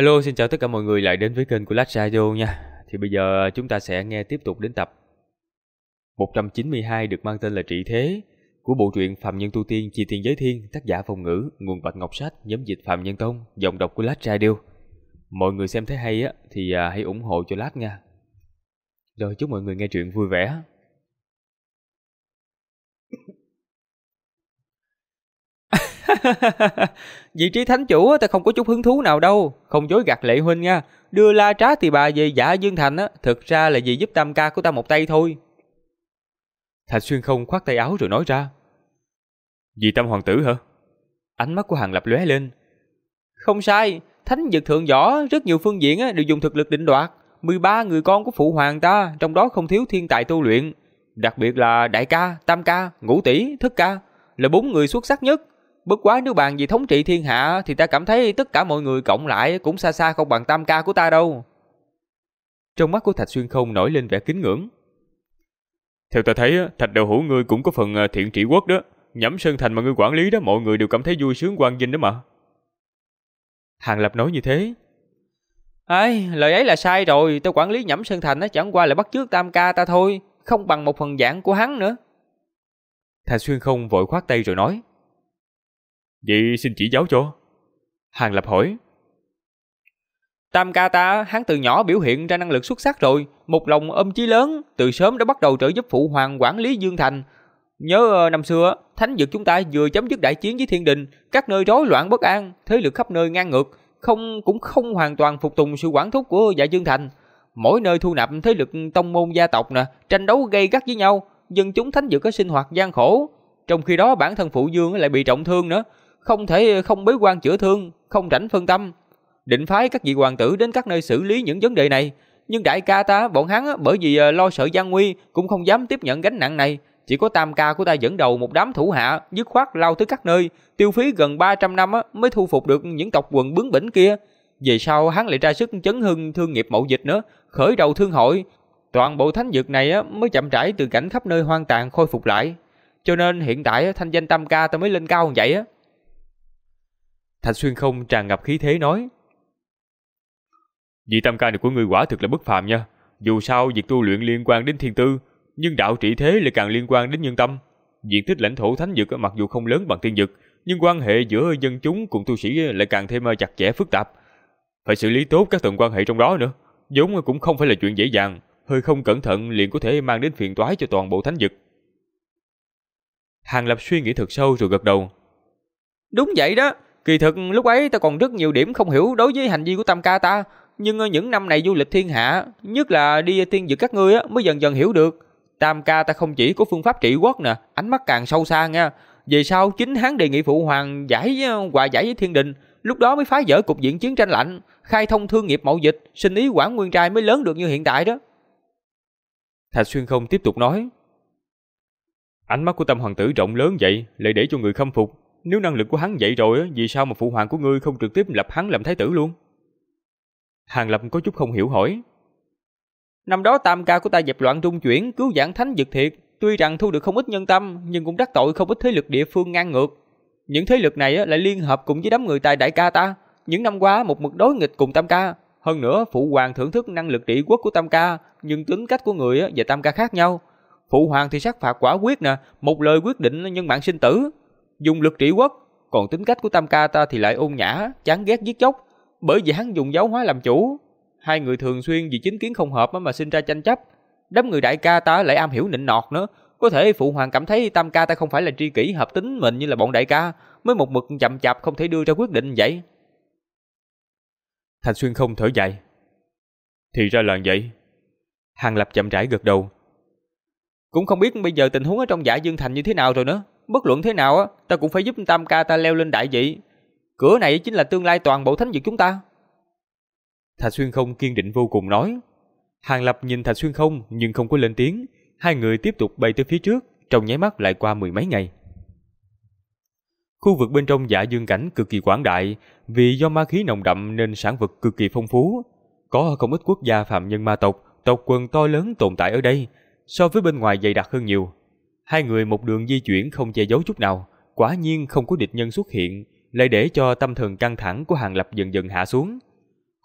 Hello, xin chào tất cả mọi người lại đến với kênh của Lách Radio nha. Thì bây giờ chúng ta sẽ nghe tiếp tục đến tập 192 được mang tên là Trị Thế của bộ truyện Phàm Nhân Tu Tiên Chi Tiên Giới Thiên, tác giả Phong Ngữ, nguồn Bạch Ngọc Sách, nhóm dịch Phàm Nhân Tông, giọng đọc của Lách Radio. Mọi người xem thấy hay á thì hãy ủng hộ cho Lách nha. Rồi chúc mọi người nghe truyện vui vẻ. Vị trí thánh chủ ta không có chút hứng thú nào đâu, không dối gạt Lệ huynh nha. Đưa La Trá Tỳ Bà về Dạ Dương Thành á, thực ra là vì giúp tam ca của ta một tay thôi. Thạch Xuyên Không khoát tay áo rồi nói ra. Vì Tam hoàng tử hả? Ánh mắt của Hàng Lập lóe lên. Không sai, thánh vực thượng võ rất nhiều phương diện á đều dùng thực lực định đoạt. 13 người con của phụ hoàng ta, trong đó không thiếu thiên tài tu luyện, đặc biệt là đại ca, tam ca, ngũ tỷ, thất ca là 4 người xuất sắc nhất. Bất quá nếu bàn về thống trị thiên hạ thì ta cảm thấy tất cả mọi người cộng lại cũng xa xa không bằng tam ca của ta đâu. Trong mắt của Thạch Xuyên Không nổi lên vẻ kính ngưỡng. Theo ta thấy, Thạch đạo hữu ngươi cũng có phần thiện trị quốc đó. Nhẫm Sơn Thành mà ngươi quản lý đó, mọi người đều cảm thấy vui sướng quang vinh đó mà. Hàng Lập nói như thế. Lời ấy là sai rồi. Ta quản lý Nhẫm Sơn Thành nó chẳng qua là bắt chước tam ca ta thôi, không bằng một phần dạng của hắn nữa. Thạch Xuyên Không vội khoát tay rồi nói. Vậy xin chỉ giáo cho. Hàng Lập hỏi. Tam ca ta, hắn từ nhỏ biểu hiện ra năng lực xuất sắc rồi, một lòng ôm chí lớn, từ sớm đã bắt đầu trợ giúp phụ hoàng quản lý Dương Thành. Nhớ năm xưa, thánh vực chúng ta vừa chấm dứt đại chiến với Thiên Đình, các nơi rối loạn bất an, thế lực khắp nơi ngang ngược, cũng không hoàn toàn phục tùng sự quản thúc của Dạ Dương Thành. Mỗi nơi thu nạp thế lực tông môn gia tộc nè, tranh đấu gay gắt với nhau, dân chúng thánh vực có sinh hoạt gian khổ. Trong khi đó bản thân phụ vương lại bị trọng thương nữa, không thể không bế quan chữa thương, không rảnh phân tâm. Định phái các vị hoàng tử đến các nơi xử lý những vấn đề này, nhưng đại ca ta, bọn hắn bởi vì lo sợ gian nguy cũng không dám tiếp nhận gánh nặng này. Chỉ có tam ca của ta dẫn đầu một đám thủ hạ, dứt khoát lao tới các nơi, tiêu phí gần 300 năm mới thu phục được những tộc quần bướng bỉnh kia. Về sau hắn lại ra sức chấn hưng thương nghiệp mậu dịch nữa, khởi đầu thương hội. Toàn bộ thánh vực này mới chậm rãi từ cảnh khắp nơi hoang tàn khôi phục lại. Cho nên hiện tại thanh danh tam ca ta mới lên cao như vậy á. Thạch Xuyên Không tràn ngập khí thế nói. Vị tam ca này của ngươi quả thực là bất phàm nha. Dù sao việc tu luyện liên quan đến thiên tư, nhưng đạo trị thế lại càng liên quan đến nhân tâm. Diện tích lãnh thổ thánh vực mặc dù không lớn bằng tiên vực, nhưng quan hệ giữa dân chúng cùng tu sĩ lại càng thêm chặt chẽ phức tạp. Phải xử lý tốt các tầng quan hệ trong đó nữa, vốn cũng không phải là chuyện dễ dàng, hơi không cẩn thận liền có thể mang đến phiền toái cho toàn bộ thánh vực. Hàng Lập suy nghĩ thật sâu rồi gật đầu. Đúng vậy đó, kỳ thực lúc ấy ta còn rất nhiều điểm không hiểu đối với hành vi của tam ca ta, nhưng những năm này du lịch thiên hạ, nhất là đi tiên vực các ngươi mới dần dần hiểu được. Tam ca ta không chỉ có phương pháp trị quốc nè, ánh mắt càng sâu xa nha. Về sau chính hắn đề nghị phụ hoàng hòa giải với Thiên Đình, lúc đó mới phá vỡ cục diện chiến tranh lạnh, khai thông thương nghiệp mậu dịch, sinh ý Quảng Nguyên trai mới lớn được như hiện tại đó. Thạch Xuyên Không tiếp tục nói. Ánh mắt của Tam hoàng tử rộng lớn vậy, lại để cho người khâm phục. Nếu năng lực của hắn vậy rồi, vì sao mà phụ hoàng của ngươi không trực tiếp lập hắn làm thái tử luôn? Hàng Lập có chút không hiểu hỏi. Năm đó tam ca của ta dẹp loạn trung chuyển, cứu vãn thánh vực thiệt, tuy rằng thu được không ít nhân tâm, nhưng cũng đắc tội không ít thế lực địa phương ngang ngược. Những thế lực này lại liên hợp cùng với đám người tài đại ca ta, những năm qua một mực đối nghịch cùng tam ca. Hơn nữa phụ hoàng thưởng thức năng lực trị quốc của tam ca, nhưng tính cách của người và tam ca khác nhau. Phụ hoàng thì sát phạt quả quyết nè, một lời quyết định nhân mạng sinh tử, dùng lực trị quốc. Còn tính cách của tam ca ta thì lại ôn nhã, chán ghét giết chóc, bởi vì hắn dùng giáo hóa làm chủ. Hai người thường xuyên vì chính kiến không hợp mà sinh ra tranh chấp. Đám người đại ca ta lại am hiểu nịnh nọt nữa. Có thể phụ hoàng cảm thấy tam ca ta không phải là tri kỷ hợp tính mình như là bọn đại ca, mới một mực chậm chạp không thể đưa ra quyết định vậy. Thạch Xuyên Không thở dài. Thì ra là vậy. Hàng Lập chậm rãi gật đầu. Cũng không biết bây giờ tình huống ở trong Dạ Dương Thành như thế nào rồi nữa. Bất luận thế nào ta cũng phải giúp tam ca ta leo lên đại vị. Cửa này chính là tương lai toàn bộ thánh vực chúng ta. Thạch Xuyên Không kiên định vô cùng nói. Hàng Lập nhìn Thạch Xuyên Không nhưng không có lên tiếng. Hai người tiếp tục bay tới phía trước, trong nháy mắt lại qua 10 mấy ngày. Khu vực bên trong Dạ Dương cảnh cực kỳ quảng đại, vì do ma khí nồng đậm nên sản vật cực kỳ phong phú. Có không ít quốc gia phàm nhân ma tộc, tộc quần to lớn tồn tại ở đây, so với bên ngoài dày đặc hơn nhiều. Hai người một đường di chuyển không che giấu chút nào, quả nhiên không có địch nhân xuất hiện, lại để cho tâm thần căng thẳng của Hàng Lập dần dần hạ xuống.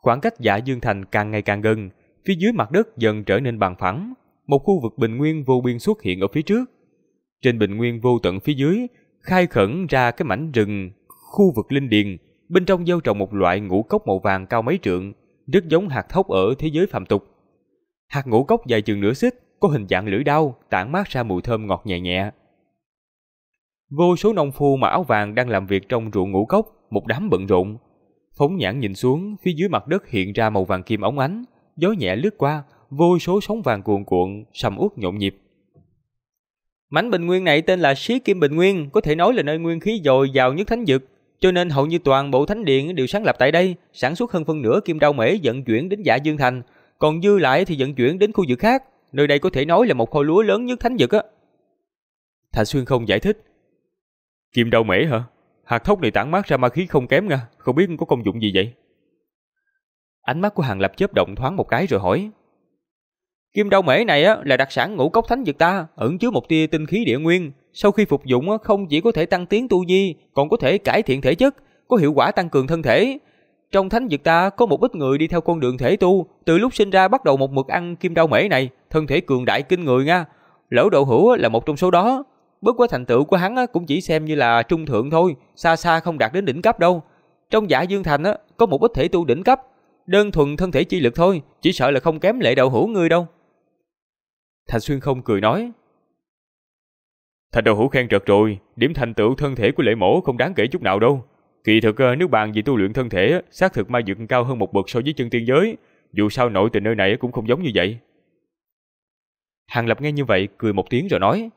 Khoảng cách Dạ Dương Thành càng ngày càng gần, phía dưới mặt đất dần trở nên bằng phẳng, một khu vực bình nguyên vô biên xuất hiện ở phía trước. Trên bình nguyên vô tận phía dưới, khai khẩn ra cái mảnh rừng, khu vực linh điền, bên trong gieo trồng một loại ngũ cốc màu vàng cao mấy trượng, rất giống hạt thóc ở thế giới phàm tục. Hạt ngũ cốc dài chừng nửa xích, có hình dạng lưỡi dao, tản mát ra mùi thơm ngọt nhẹ nhẹ. Vô số nông phu mặc áo vàng đang làm việc trong ruộng ngũ cốc, một đám bận rộn. Phóng nhãn nhìn xuống, phía dưới mặt đất hiện ra màu vàng kim óng ánh, gió nhẹ lướt qua, vô số sóng vàng cuồn cuộn, sầm uất nhộn nhịp. Mảnh bình nguyên này tên là Xí Kim Bình Nguyên, có thể nói là nơi nguyên khí dồi dào nhất thánh vực, cho nên hầu như toàn bộ thánh điện đều sáng lập tại đây, sản xuất hơn phân nửa kim đao mễ vận chuyển đến Dạ Dương Thành, còn dư lại thì vận chuyển đến khu vực khác. Nơi đây có thể nói là một kho lúa lớn nhất thánh vực á. Thạch Xuyên Không giải thích. Kim đao mễ hả? Hạt thóc này tản mát ra ma khí không kém nha, không biết có công dụng gì vậy? Ánh mắt của Hàng Lập chớp động thoáng một cái rồi hỏi. Kim đao mễ này á là đặc sản ngũ cốc thánh vực ta, ẩn chứa một tia tinh khí địa nguyên, sau khi phục dụng á không chỉ có thể tăng tiến tu vi, còn có thể cải thiện thể chất, có hiệu quả tăng cường thân thể. Trong thánh vực ta có một ít người đi theo con đường thể tu, từ lúc sinh ra bắt đầu một mực ăn kim đao mễ này, thân thể cường đại kinh người nha. Lỗ Đậu Hữu là một trong số đó. Bất quá thành tựu của hắn cũng chỉ xem như là trung thượng thôi, xa xa không đạt đến đỉnh cấp đâu. Trong Dạ Dương Thành có một ít thể tu đỉnh cấp, đơn thuần thân thể chi lực thôi, chỉ sợ là không kém Lệ Đậu Hữu ngươi đâu. Thạch Xuyên Không cười nói. Thạch Đậu Hữu khen trật rồi, điểm thành tựu thân thể của Lệ mỗ không đáng kể chút nào đâu. Kỳ thực nếu bàn về tu luyện thân thể, xác thực ma dược cao hơn một bậc so với chân tiên giới. Dù sao nội tình nơi này cũng không giống như vậy. Hàng Lập nghe như vậy cười một tiếng rồi nói.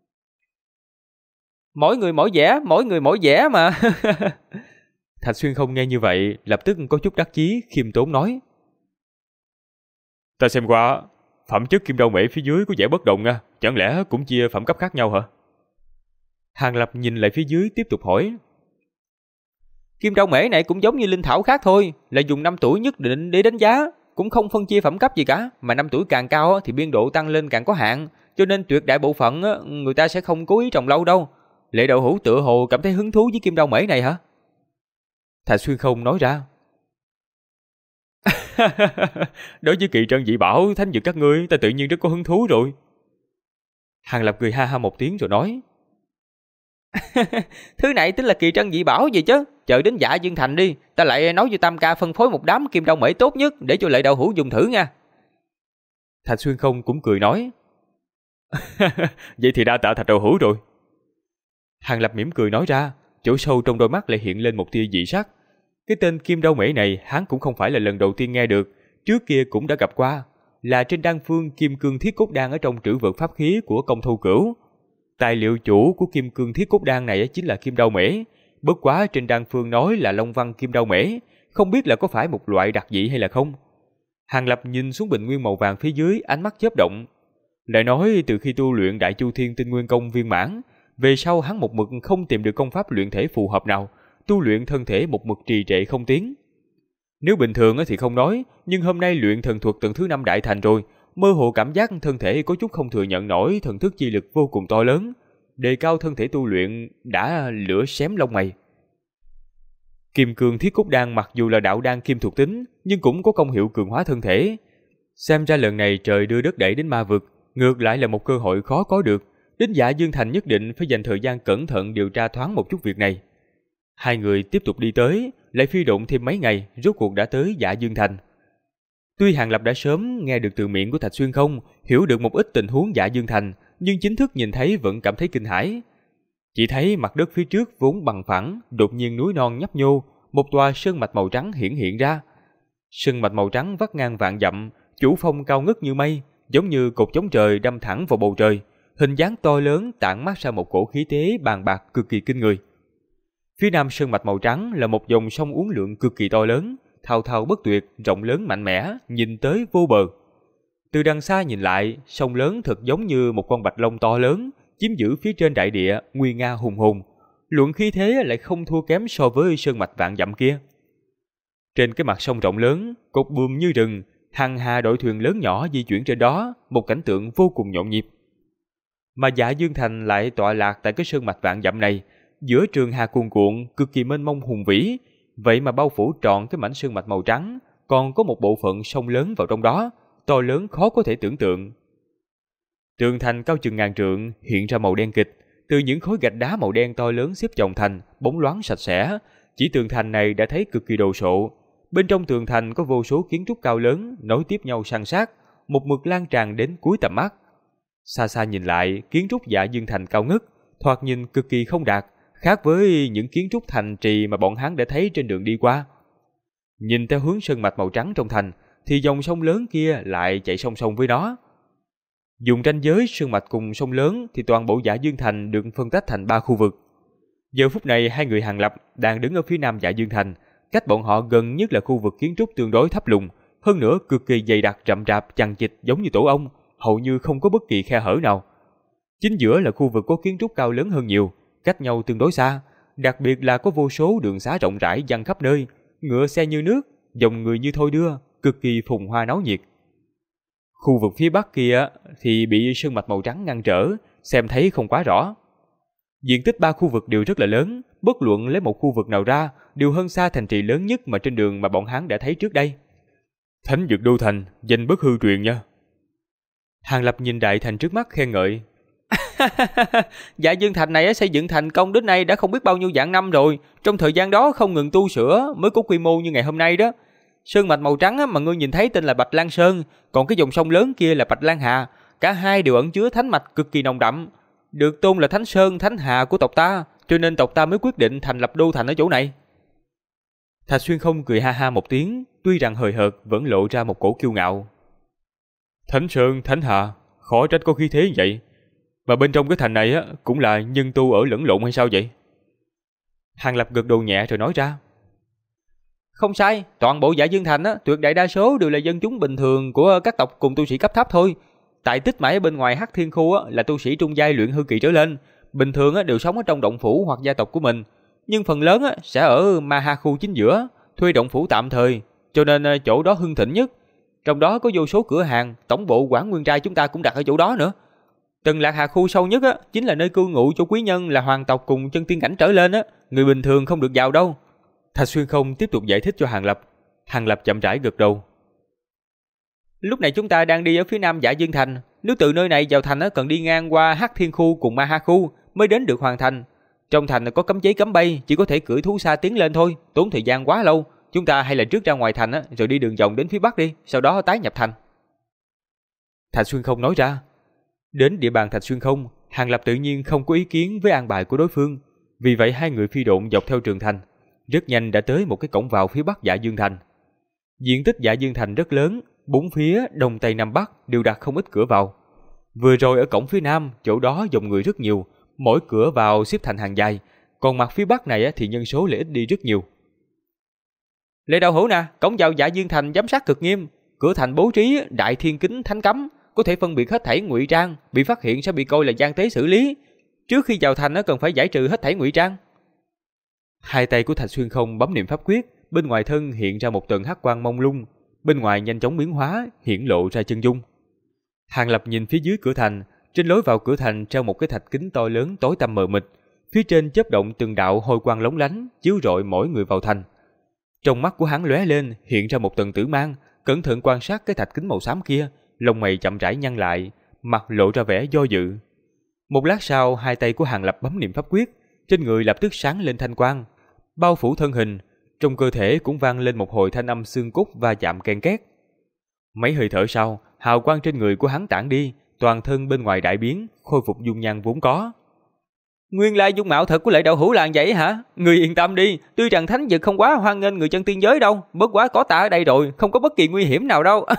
Mỗi người mỗi vẻ mà. Thạch Xuyên Không nghe như vậy, lập tức có chút đắc chí, khiêm tốn nói. Ta xem qua, phẩm chất kim đao mễ phía dưới có vẻ bất đồng nha, chẳng lẽ cũng chia phẩm cấp khác nhau hả? Hàng Lập nhìn lại phía dưới tiếp tục hỏi. Kim đao mễ này cũng giống như linh thảo khác thôi, là dùng 5 tuổi nhất định để đánh giá, cũng không phân chia phẩm cấp gì cả, mà 5 tuổi càng cao thì biên độ tăng lên càng có hạn, cho nên tuyệt đại bộ phận người ta sẽ không cố ý trồng lâu đâu. Lệ Đậu Hữu tựa hồ cảm thấy hứng thú với kim đao mễ này hả? Thạch Xuyên Không nói ra. Đối với kỳ trân dị bảo thánh dược các ngươi, ta tự nhiên rất có hứng thú rồi. Hàng Lập cười ha ha một tiếng rồi nói. Thứ này tính là kỳ trân dị bảo gì chứ? Chờ đến Dạ Dương Thành đi, ta lại nói với Tam Ca phân phối một đám kim đao mễ tốt nhất để cho Lệ Đậu Hữu dùng thử nha. Thạch Xuyên Không cũng cười nói. Vậy thì đa tạ Thạch Đậu Hữu rồi. Hàng Lập mỉm cười nói ra, chỗ sâu trong đôi mắt lại hiện lên một tia dị sắc. Cái tên kim đao mễ này hắn cũng không phải là lần đầu tiên nghe được, trước kia cũng đã gặp qua, là trên đan phương Kim Cương Thiết Cốt Đan ở trong trữ vật pháp khí của Công Thâu Cửu. Tài liệu chủ của Kim Cương Thiết Cốt Đan này chính là kim đao mễ, bất quá trên đan phương nói là Long Văn kim đao mễ, không biết là có phải một loại đặc dị hay là không. Hàng Lập nhìn xuống bình nguyên màu vàng phía dưới, ánh mắt chớp động. Lại nói từ khi tu luyện Đại Chu Thiên Tinh Nguyên Công viên mãn, về sau hắn một mực không tìm được công pháp luyện thể phù hợp nào, tu luyện thân thể một mực trì trệ không tiến. Nếu bình thường thì không nói, nhưng hôm nay luyện thần thuật tầng thứ 5 đại thành rồi, mơ hồ cảm giác thân thể có chút không thừa nhận nổi thần thức chi lực vô cùng to lớn, đề cao thân thể tu luyện đã lửa xém lông mày. Kim Cương Thiết Cốt Đan mặc dù là đạo đan kim thuộc tính, nhưng cũng có công hiệu cường hóa thân thể. Xem ra lần này trời đưa đất đẩy đến ma vực, ngược lại là một cơ hội khó có được. Đến Dạ Dương Thành nhất định phải dành thời gian cẩn thận điều tra thoáng một chút việc này. Hai người tiếp tục đi tới, lại phi độn thêm mấy ngày, rốt cuộc đã tới Dạ Dương Thành. Tuy Hàng Lập đã sớm nghe được từ miệng của Thạch Xuyên Không, hiểu được một ít tình huống Dạ Dương Thành, nhưng chính thức nhìn thấy vẫn cảm thấy kinh hãi. Chỉ thấy mặt đất phía trước vốn bằng phẳng, đột nhiên núi non nhấp nhô, một tòa sơn mạch màu trắng hiện ra. Sơn mạch màu trắng vắt ngang vạn dặm, chủ phong cao ngất như mây, giống như cột chống trời đâm thẳng vào bầu trời, hình dáng to lớn tản mát ra một cổ khí thế bàn bạc cực kỳ kinh người. Phía nam sơn mạch màu trắng là một dòng sông uốn lượn cực kỳ to lớn, thao thao bất tuyệt, rộng lớn mạnh mẽ, nhìn tới vô bờ. Từ đằng xa nhìn lại, sông lớn thật giống như một con bạch long to lớn, chiếm giữ phía trên đại địa, nguy nga hùng hồn. Luận khí thế lại không thua kém so với sơn mạch vạn dặm kia. Trên cái mặt sông rộng lớn, cột buồm như rừng, hàng hà đội thuyền lớn nhỏ di chuyển trên đó, một cảnh tượng vô cùng nhộn nhịp. Mà Dạ Dương Thành lại tọa lạc tại cái sơn mạch vạn dặm này, giữa trường hà cuồn cuộn, cực kỳ mênh mông hùng vĩ, vậy mà bao phủ trọn cái mảnh sơn mạch màu trắng, còn có một bộ phận sông lớn vào trong đó, to lớn khó có thể tưởng tượng. Tường thành cao chừng ngàn trượng hiện ra màu đen kịch, từ những khối gạch đá màu đen to lớn xếp chồng thành, bóng loáng sạch sẽ. Chỉ tường thành này đã thấy cực kỳ đồ sộ. Bên trong tường thành có vô số kiến trúc cao lớn nối tiếp nhau san sát, một mực lan tràn đến cuối tầm mắt. Xa xa nhìn lại, kiến trúc Dạ Dương Thành cao ngất, thoạt nhìn cực kỳ không đạt, khác với những kiến trúc thành trì mà bọn hắn đã thấy trên đường đi qua. Nhìn theo hướng sơn mạch màu trắng trong thành, thì dòng sông lớn kia lại chạy song song với nó. Dùng ranh giới sơn mạch cùng sông lớn thì toàn bộ Dạ Dương Thành được phân tách thành 3 khu vực. Giờ phút này hai người Hàng Lập đang đứng ở phía nam Dạ Dương Thành, cách bọn họ gần nhất là khu vực kiến trúc tương đối thấp lùn, hơn nữa cực kỳ dày đặc rậm rạp chằng chịt giống như tổ ong, hầu như không có bất kỳ khe hở nào. Chính giữa là khu vực có kiến trúc cao lớn hơn nhiều, cách nhau tương đối xa, đặc biệt là có vô số đường xá rộng rãi dang khắp nơi, ngựa xe như nước, dòng người như thôi đưa, cực kỳ phồn hoa náo nhiệt. Khu vực phía bắc kia thì bị sơn mạch màu trắng ngăn trở, xem thấy không quá rõ. Diện tích 3 khu vực đều rất là lớn, bất luận lấy một khu vực nào ra đều hơn xa thành trì lớn nhất mà trên đường mà bọn hắn đã thấy trước đây. Thánh Dược Đô Thành, danh bất hư truyền nha. Hàng Lập nhìn đại thành trước mắt khen ngợi. Dạ Dương Thành này xây dựng thành công đến nay đã không biết bao nhiêu vạn năm rồi, trong thời gian đó không ngừng tu sửa mới có quy mô như ngày hôm nay đó. Sơn mạch màu trắng mà ngươi nhìn thấy tên là Bạch Lan Sơn, còn cái dòng sông lớn kia là Bạch Lan Hà, cả hai đều ẩn chứa thánh mạch cực kỳ nồng đậm, được tôn là Thánh Sơn, Thánh Hà của tộc ta, cho nên tộc ta mới quyết định thành lập đô thành ở chỗ này. Thạch Xuyên Không cười ha ha một tiếng, tuy rằng hời hợt vẫn lộ ra một cổ kiêu ngạo. Thánh Sơn, Thánh Hà, khó trách có khí thế như vậy. Mà bên trong cái thành này cũng là nhân tu ở lẫn lộn hay sao vậy? Hàng Lập gật đầu nhẹ rồi nói ra. Không sai, toàn bộ Dạ Dương Thành tuyệt đại đa số đều là dân chúng bình thường của các tộc cùng tu sĩ cấp thấp thôi. Tại Tích Mãi ở bên ngoài Hắc Thiên Khu là tu sĩ trung giai luyện hư kỳ trở lên, bình thường đều sống ở trong động phủ hoặc gia tộc của mình, nhưng phần lớn sẽ ở Ma Ha Khu chính giữa, thuê động phủ tạm thời, cho nên chỗ đó hưng thịnh nhất. Trong đó có vô số cửa hàng, tổng bộ Quảng Nguyên Trai chúng ta cũng đặt ở chỗ đó nữa. Tần Lạc Hà Khu sâu nhất chính là nơi cư ngụ cho quý nhân là hoàng tộc cùng chân tiên cảnh trở lên người bình thường không được vào đâu. Thạch Xuyên Không tiếp tục giải thích cho Hàng Lập. Hàng Lập chậm rãi gật đầu. Lúc này chúng ta đang đi ở phía nam Dạ Dương Thành, nếu từ nơi này vào thành cần đi ngang qua Hắc Thiên Khu cùng Ma Ha Khu mới đến được Hoàng Thành. Trong thành có cấm chế cấm bay, chỉ có thể cưỡi thú xa tiến lên thôi, tốn thời gian quá lâu. Chúng ta hay là trước ra ngoài thành rồi đi đường vòng đến phía bắc đi, sau đó tái nhập thành. Thạch Xuyên Không nói ra. Đến địa bàn Thạch Xuyên Không, Hàng Lập tự nhiên không có ý kiến với an bài của đối phương, vì vậy hai người phi độn dọc theo trường thành, rất nhanh đã tới một cái cổng vào phía bắc Dạ Dương Thành. Diện tích Dạ Dương Thành rất lớn, bốn phía đông tây nam bắc đều đặt không ít cửa vào. Vừa rồi ở cổng phía nam, chỗ đó dòng người rất nhiều, mỗi cửa vào xếp thành hàng dài, còn mặt phía bắc này thì nhân số lại ít đi rất nhiều. Lê Đạo Hữu nè, cổng vào Dạ Dương Thành giám sát cực nghiêm, cửa thành bố trí đại thiên kính thánh cấm, có thể phân biệt hết thảy ngụy trang, bị phát hiện sẽ bị coi là gian tế xử lý. Trước khi vào thành cần phải giải trừ hết thảy ngụy trang. Hai tay của Thạch Xuyên Không bấm niệm pháp quyết, bên ngoài thân hiện ra một tầng hắc quang mông lung, bên ngoài nhanh chóng biến hóa, hiển lộ ra chân dung. Hàng Lập nhìn phía dưới cửa thành, trên lối vào cửa thành treo một cái thạch kính to lớn tối tăm mờ mịt, phía trên chớp động từng đạo hôi quang lóng lánh, chiếu rọi mỗi người vào thành. Trong mắt của hắn lóe lên, hiện ra một tầng tử mang, cẩn thận quan sát cái thạch kính màu xám kia, lông mày chậm rãi nhăn lại, mặt lộ ra vẻ do dự. Một lát sau, hai tay của Hàng Lập bấm niệm pháp quyết, trên người lập tức sáng lên thanh quang, bao phủ thân hình, trong cơ thể cũng vang lên một hồi thanh âm xương cốt va chạm ken két. Mấy hơi thở sau, hào quang trên người của hắn tản đi, toàn thân bên ngoài đại biến, khôi phục dung nhan vốn có. Nguyên lai dung mạo thật của Lệ Đạo Hữu là vậy hả? Người yên tâm đi, tuy rằng thánh vực không quá hoan nghênh người chân tiên giới đâu, bất quá có ta ở đây rồi, không có bất kỳ nguy hiểm nào đâu.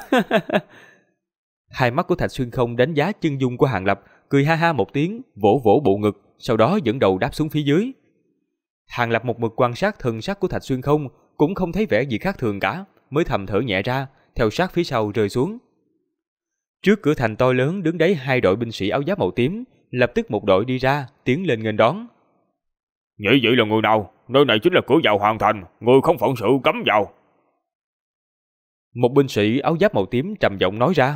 Hai mắt của Thạch Xuyên Không đánh giá chân dung của Hàng Lập, cười ha ha một tiếng, vỗ vỗ bộ ngực, sau đó dẫn đầu đáp xuống phía dưới. Hàng Lập một mực quan sát thần sắc của Thạch Xuyên Không, cũng không thấy vẻ gì khác thường cả, mới thầm thở nhẹ ra, theo sát phía sau rơi xuống. Trước cửa thành to lớn đứng đấy hai đội binh sĩ áo giáp màu tím, lập tức một đội đi ra, tiến lên nghênh đón. Nhị vị là người nào? Nơi này chính là cửa vào Hoàng Thành, người không phận sự cấm vào. Một binh sĩ áo giáp màu tím trầm giọng nói ra.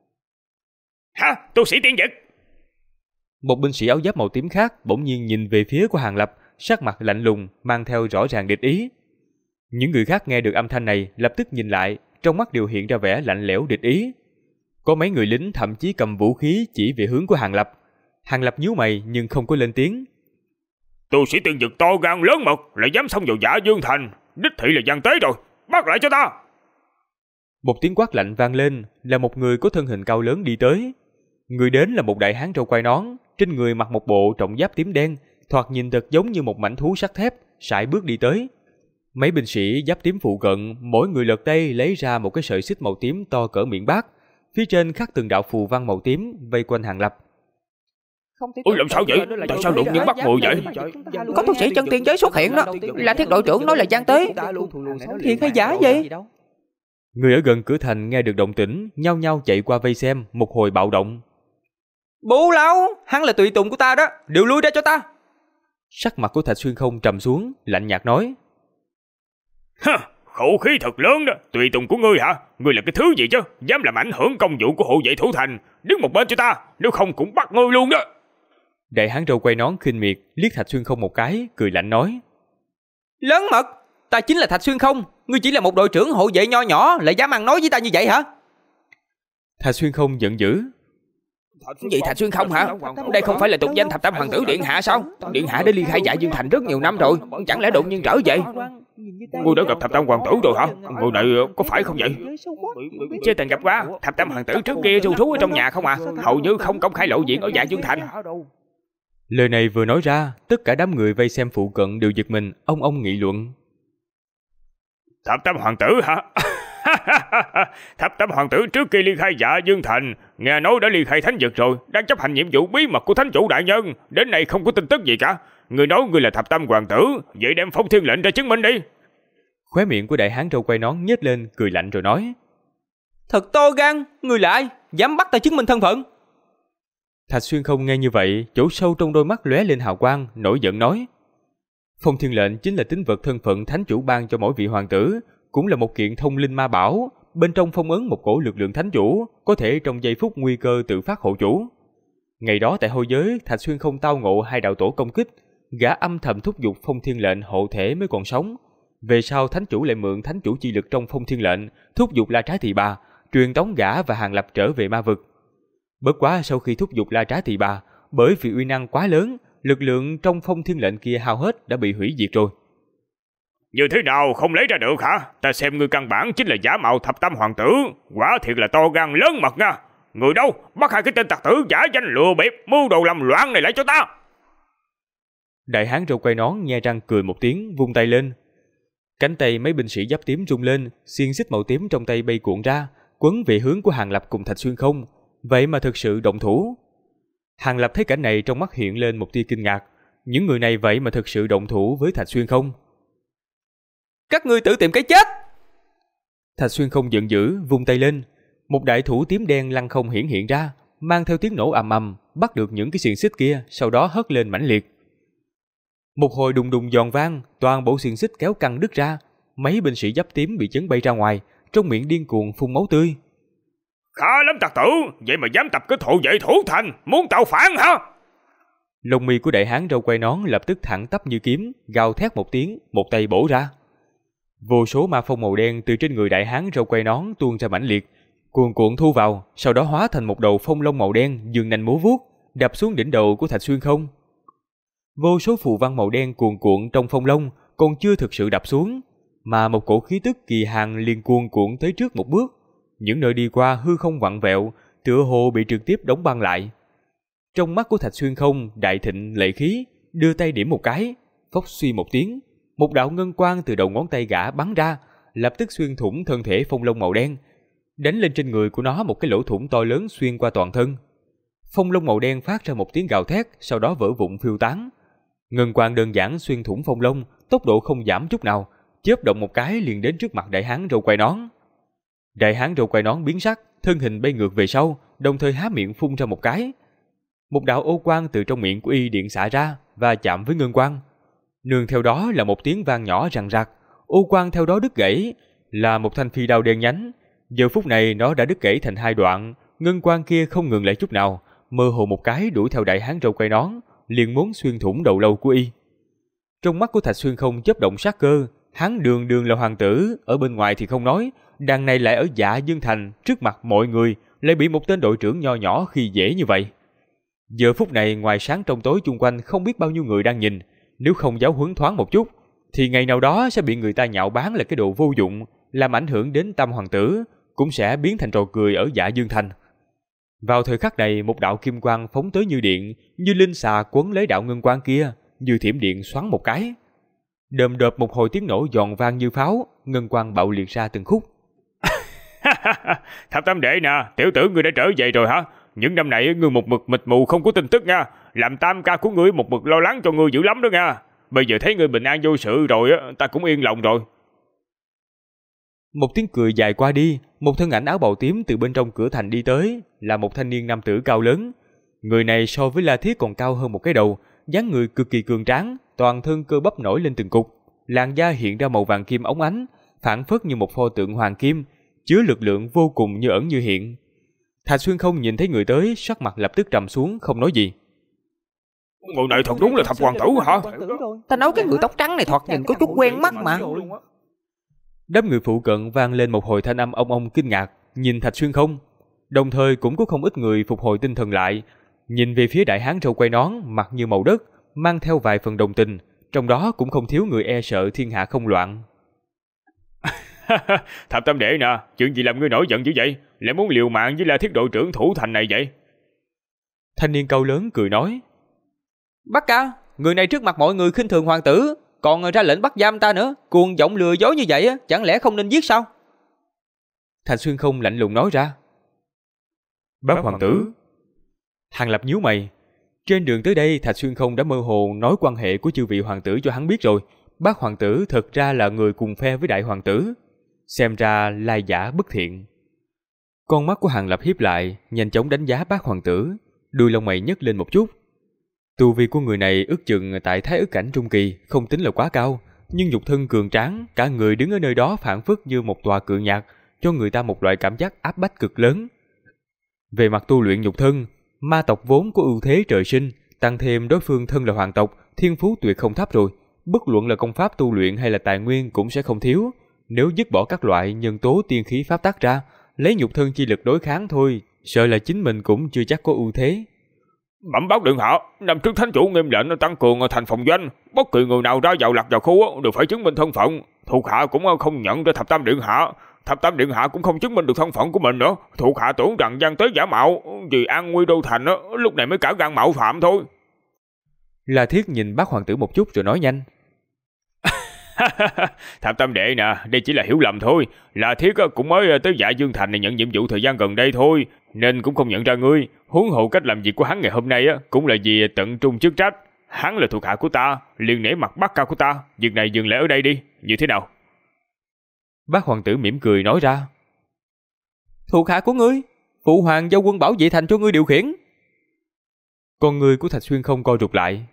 Ha, tu sĩ tiên dực. Một binh sĩ áo giáp màu tím khác bỗng nhiên nhìn về phía của Hàng Lập, sắc mặt lạnh lùng, mang theo rõ ràng địch ý. Những người khác nghe được âm thanh này lập tức nhìn lại, trong mắt đều hiện ra vẻ lạnh lẽo địch ý. Có mấy người lính thậm chí cầm vũ khí chỉ về hướng của Hàng Lập. Hàng Lập nhíu mày nhưng không có lên tiếng. Tu sĩ tiên vực to gan lớn mật lại dám xông vào Dạ Dương Thành, đích thị là gian tế rồi, bắt lại cho ta. Một tiếng quát lạnh vang lên, là một người có thân hình cao lớn đi tới. Người đến là một đại hán râu quai nón, trên người mặc một bộ trọng giáp tím đen, thoạt nhìn thật giống như một mảnh thú sắt thép, sải bước đi tới. Mấy binh sĩ giáp tím phụ cận, mỗi người lật tay lấy ra một cái sợi xích màu tím to cỡ miệng bát, phía trên khắc từng đạo phù văn màu tím vây quanh Hàng Lập. Ôi làm sao vậy? Tại sao đột nhiên bắt người vậy? Có tu sĩ chân tiên giới xuất hiện đó, là Thiết đội trưởng nói là gian tế. Thiệt hay giả vậy? Người ở gần cửa thành nghe được động tĩnh, nhao nhao chạy qua vây xem, một hồi bạo động. Bố lão, hắn là tùy tùng của ta đó, đều lui ra cho ta. Sắc mặt của Thạch Xuyên Không trầm xuống, lạnh nhạt nói. Hả, khẩu khí thật lớn đó, tùy tùng của ngươi hả? Ngươi là cái thứ gì chứ? Dám làm ảnh hưởng công vụ của hộ vệ thủ thành, đứng một bên cho ta, nếu không cũng bắt ngươi luôn đó. Đại hán râu quay nón khinh miệt, liếc Thạch Xuyên Không một cái, cười lạnh nói. Lớn mật, ta chính là Thạch Xuyên Không, ngươi chỉ là một đội trưởng hộ vệ nho nhỏ, lại dám ăn nói với ta như vậy hả? Thạch Xuyên Không giận dữ. Vậy Thạch Xuyên Không hả? Đây không phải là tục danh Thập Tam Hoàng tử Điện Hạ sao? Điện Hạ đã ly khai Dạ Dương Thành rất nhiều năm rồi, chẳng lẽ đột nhiên trở về? Ngươi đã gặp Thập Tam Hoàng tử rồi hả? Người này có phải không vậy? Chưa từng gặp qua, Thập Tam Hoàng tử trước kia ru rú ở trong nhà không à, hầu như không công khai lộ diện ở Dạ Dương Thành. Lời này vừa nói ra, tất cả đám người vây xem phụ cận đều giật mình, ông nghị luận. Thập Tam Hoàng tử hả? Thập Tam Hoàng tử trước khi ly khai Dạ Dương Thành, nghe nói đã ly khai thánh vực rồi, đang chấp hành nhiệm vụ bí mật của thánh chủ đại nhân, đến nay không có tin tức gì cả. Người nói người là Thập Tam Hoàng tử, vậy đem phong thiên lệnh ra chứng minh đi. Khóe miệng của đại hán râu quay nón nhếch lên, cười lạnh rồi nói. Thật to gan, người là ai? Dám bắt ta chứng minh thân phận? Thạch Xuyên Không nghe như vậy, chỗ sâu trong đôi mắt lóe lên hào quang, nổi giận nói. Phong thiên lệnh chính là tín vật thân phận thánh chủ ban cho mỗi vị hoàng tử, cũng là một kiện thông linh ma bảo, bên trong phong ấn một cổ lực lượng thánh chủ, có thể trong giây phút nguy cơ tự phát hộ chủ. Ngày đó tại hôi giới, Thạch Xuyên Không tao ngộ hai đạo tổ công kích, gã âm thầm thúc giục phong thiên lệnh hộ thể mới còn sống. Về sau thánh chủ lại mượn thánh chủ chi lực trong phong thiên lệnh, thúc giục La Trá Tỳ Bà, truyền tống gã và Hàng Lập trở về ma vực. Bất quá sau khi thúc giục La Trá Tỳ Bà, bởi vì uy năng quá lớn, lực lượng trong phong thiên lệnh kia hao hết đã bị hủy diệt rồi. Như thế nào không lấy ra được hả? Ta xem ngươi căn bản chính là giả mạo Thập Tam Hoàng tử, quả thiệt là to gan lớn mật nha. Người đâu, bắt hai cái tên tặc tử giả danh lừa bịp, mưu đồ làm loạn này lại cho ta. Đại hán râu quay nón nhe răng cười một tiếng, vung tay lên. Cánh tay mấy binh sĩ giáp tím rung lên, xiên xích màu tím trong tay bay cuộn ra, quấn về hướng của Hàng Lập cùng Thạch Xuyên Không. Vậy mà thực sự động thủ. Hàng Lập thấy cảnh này trong mắt hiện lên một tia kinh ngạc. Những người này vậy mà thực sự động thủ với Thạch Xuyên Không. Các ngươi tự tìm cái chết. Thạch Xuyên Không giận dữ, vung tay lên. Một đại thủ tím đen lăng không hiển hiện ra, mang theo tiếng nổ ầm ầm, bắt được những cái xiềng xích kia, sau đó hất lên mãnh liệt. Một hồi đùng đùng giòn vang, toàn bộ xiềng xích kéo căng đứt ra, mấy binh sĩ giáp tím bị chấn bay ra ngoài, trong miệng điên cuồng phun máu tươi. Khá lắm tặc tử, vậy mà dám tập kích hộ vệ thủ thành, muốn tạo phản hả? Lông mi của đại hán râu quai nón lập tức thẳng tắp như kiếm, gào thét một tiếng, một tay bổ ra. Vô số ma phong màu đen từ trên người đại hán râu quai nón tuôn ra mãnh liệt, cuồn cuộn thu vào, sau đó hóa thành một đầu phong lông màu đen dương nanh múa vuốt, đập xuống đỉnh đầu của Thạch Xuyên Không. Vô số phù văn màu đen cuồn cuộn trong phong lông còn chưa thực sự đập xuống, mà một cổ khí tức kỳ hàn liền cuồn cuộn tới trước một bước. Những nơi đi qua hư không vặn vẹo, tựa hồ bị trực tiếp đóng băng lại. Trong mắt của Thạch Xuyên Không đại thịnh lệ khí, đưa tay điểm một cái, phốc suy một tiếng, một đạo ngân quang từ đầu ngón tay gã bắn ra, lập tức xuyên thủng thân thể phong lông màu đen, đánh lên trên người của nó một cái lỗ thủng to lớn xuyên qua toàn thân. Phong lông màu đen phát ra một tiếng gào thét, sau đó vỡ vụn phiêu tán. Ngân quang đơn giản xuyên thủng phong lông, tốc độ không giảm chút nào, chớp động một cái liền đến trước mặt đại hán râu quai nón. Đại hán râu quai nón biến sắc, thân hình bay ngược về sau, đồng thời há miệng phun ra một cái. Một đạo ô quang từ trong miệng của y điện xả ra và chạm với ngân quang. Nương theo đó là một tiếng vang nhỏ răng rạc, ô quang theo đó đứt gãy, là một thanh phi đao đen nhánh. Giờ phút này nó đã đứt gãy thành hai đoạn, ngân quang kia không ngừng lại chút nào, mơ hồ một cái đuổi theo đại hán râu quai nón, liền muốn xuyên thủng đầu lâu của y. Trong mắt của Thạch Xuyên Không chớp động sát cơ, Hắn đường đường là hoàng tử, ở bên ngoài thì không nói, đằng này lại ở Dạ Dương Thành, trước mặt mọi người, lại bị một tên đội trưởng nho nhỏ khi dễ như vậy. Giờ phút này ngoài sáng trong tối chung quanh không biết bao nhiêu người đang nhìn, nếu không giáo huấn thoáng một chút, thì ngày nào đó sẽ bị người ta nhạo báng là cái đồ vô dụng, làm ảnh hưởng đến Tam hoàng tử, cũng sẽ biến thành trò cười ở Dạ Dương Thành. Vào thời khắc này, một đạo kim quang phóng tới như điện, như linh xà quấn lấy đạo ngân quang kia, như thiểm điện xoắn một cái. Đờm đợp một hồi tiếng nổ giòn vang như pháo, ngân quang bạo liệt ra từng khúc. Thập Tam đệ nè, tiểu tử ngươi đã trở về rồi hả? Những năm này ngươi một mực mịt mù không có tin tức nha, làm tam ca của ngươi một mực lo lắng cho ngươi dữ lắm đó nha. Bây giờ thấy ngươi bình an vô sự rồi, ta cũng yên lòng rồi. Một tiếng cười dài qua đi, một thân ảnh áo bào tím từ bên trong cửa thành đi tới, là một thanh niên nam tử cao lớn. Người này so với La Thiết còn cao hơn một cái đầu, dáng người cực kỳ cường tráng, toàn thân cơ bắp nổi lên từng cục, làn da hiện ra màu vàng kim óng ánh, phảng phất như một pho tượng hoàng kim, chứa lực lượng vô cùng như ẩn như hiện. Thạch Xuyên Không nhìn thấy người tới, sắc mặt lập tức trầm xuống, không nói gì. Người này thật đúng là thập hoàng tử hả? Ta nói cái người tóc trắng này thoạt nhìn có chút quen mắt mà. Đám người phụ cận vang lên một hồi thanh âm ông kinh ngạc, nhìn Thạch Xuyên Không. Đồng thời cũng có không ít người phục hồi tinh thần lại, nhìn về phía đại hán râu quai nón, mặt như màu đất, mang theo vài phần đồng tình, trong đó cũng không thiếu người e sợ thiên hạ không loạn. Thập Tam đệ nè, chuyện gì làm ngươi nổi giận dữ vậy? Lại muốn liều mạng với La Thiết đội trưởng thủ thành này vậy? Thanh niên cao lớn cười nói. Bác ca, người này trước mặt mọi người khinh thường hoàng tử, còn ra lệnh bắt giam ta nữa, cuồng vọng lừa dối như vậy, chẳng lẽ không nên giết sao? Thạch Xuyên Không lạnh lùng nói ra. Bác hoàng tử. Hàng Lập nhíu mày. Trên đường tới đây, Thạch Xuyên Không đã mơ hồ nói quan hệ của chư vị hoàng tử cho hắn biết rồi. Bác hoàng tử thật ra là người cùng phe với đại hoàng tử, xem ra lai giả bất thiện. Con mắt của Hàng Lập híp lại, nhanh chóng đánh giá bác hoàng tử, đuôi lông mày nhấc lên một chút. Tu vi của người này ước chừng tại thái ức cảnh trung kỳ, không tính là quá cao, nhưng nhục thân cường tráng, cả người đứng ở nơi đó phảng phất như một tòa cự nhạc, cho người ta một loại cảm giác áp bách cực lớn. Về mặt tu luyện nhục thân, ma tộc vốn có ưu thế trời sinh, tăng thêm đối phương thân là hoàng tộc, thiên phú tuyệt không thấp rồi, bất luận là công pháp tu luyện hay là tài nguyên cũng sẽ không thiếu. Nếu dứt bỏ các loại nhân tố tiên khí pháp tắc ra, lấy nhục thân chi lực đối kháng thôi, sợ là chính mình cũng chưa chắc có ưu thế. Bẩm báo điện hạ, năm trước thánh chủ nghiêm lệnh tăng cường thành phòng doanh, bất kỳ người nào ra vào lạc vào khu đều phải chứng minh thân phận. Thuộc hạ cũng không nhận ra Thập Tam điện hạ, Thập Tam điện hạ cũng không chứng minh được thân phận của mình nữa. Thuộc hạ tưởng rằng gian tế giả mạo, vì an nguy đô thành lúc này mới cả gan mạo phạm thôi. La Thiết nhìn bác hoàng tử một chút rồi nói nhanh. Thập Tam đệ nè, đây chỉ là hiểu lầm thôi. La Thiết cũng mới tới Dạ Dương Thành này nhận nhiệm vụ thời gian gần đây thôi, nên cũng không nhận ra ngươi. Huống hồ cách làm việc của hắn ngày hôm nay cũng là vì tận trung chức trách. Hắn là thuộc hạ của ta, liền nể mặt bác ca của ta, việc này dừng lại ở đây đi, như thế nào? Bác hoàng tử mỉm cười nói ra. Thuộc hạ của ngươi, phụ hoàng giao quân bảo vệ thành cho ngươi điều khiển. Con người của Thạch Xuyên Không co rụt lại.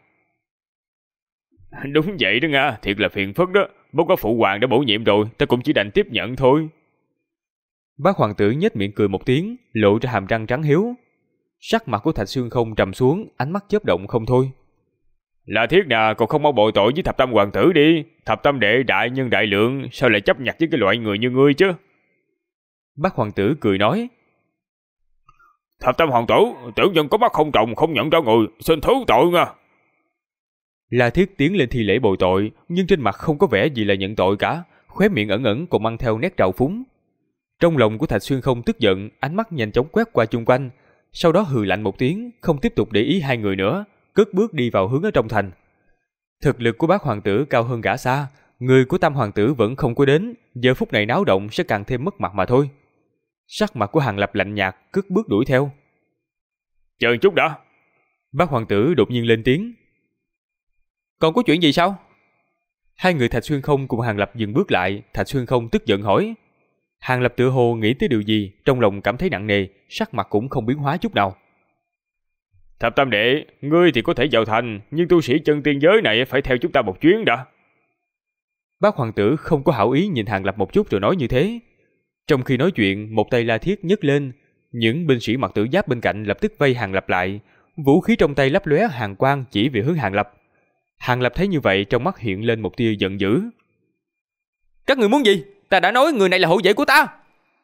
Đúng vậy đó nha, thiệt là phiền phức đó. Bất quá phụ hoàng đã bổ nhiệm rồi, ta cũng chỉ đành tiếp nhận thôi. Bác hoàng tử nhếch miệng cười một tiếng, lộ ra hàm răng trắng hiếu. Sắc mặt của Thạch Xuyên Không trầm xuống, ánh mắt chớp động không thôi. Là Thiết nè, còn không mau bồi tội với Thập Tam hoàng tử đi. Thập Tam đệ đại nhân đại lượng, sao lại chấp nhặt với cái loại người như ngươi chứ? Bác hoàng tử cười nói. Thập Tam hoàng tử, tiểu nhân có mắt không trồng, không nhận ra người, xin thứ tội nha. La Thiết tiến lên thi lễ bồi tội, nhưng trên mặt không có vẻ gì là nhận tội cả, khóe miệng ẩn ẩn còn mang theo nét trào phúng. Trong lòng của Thạch Xuyên Không tức giận, ánh mắt nhanh chóng quét qua chung quanh, sau đó hừ lạnh một tiếng, không tiếp tục để ý hai người nữa, cất bước đi vào hướng ở trong thành. Thực lực của bác hoàng tử cao hơn gã xa, người của Tam hoàng tử vẫn không có đến, giờ phút này náo động sẽ càng thêm mất mặt mà thôi. Sắc mặt của Hàng Lập lạnh nhạt, cất bước đuổi theo. Chờ chút đã. Bác hoàng tử đột nhiên lên tiếng. Còn có chuyện gì sao? Hai người Thạch Xuyên Không cùng Hàng Lập dừng bước lại, Thạch Xuyên Không tức giận hỏi. Hàng Lập tựa hồ nghĩ tới điều gì, trong lòng cảm thấy nặng nề, sắc mặt cũng không biến hóa chút nào. Thập Tam đệ, ngươi thì có thể vào thành, nhưng tu sĩ chân tiên giới này phải theo chúng ta một chuyến đã. Bác hoàng tử không có hảo ý nhìn Hàng Lập một chút rồi nói như thế. Trong khi nói chuyện, một tay La Thiết nhấc lên, những binh sĩ mặc tử giáp bên cạnh lập tức vây Hàng Lập lại, vũ khí trong tay lấp lóe hàn quang chỉ về hướng Hàng Lập. Hàng Lập thấy như vậy trong mắt hiện lên một tia giận dữ. Các người muốn gì? Ta đã nói người này là hộ vệ của ta.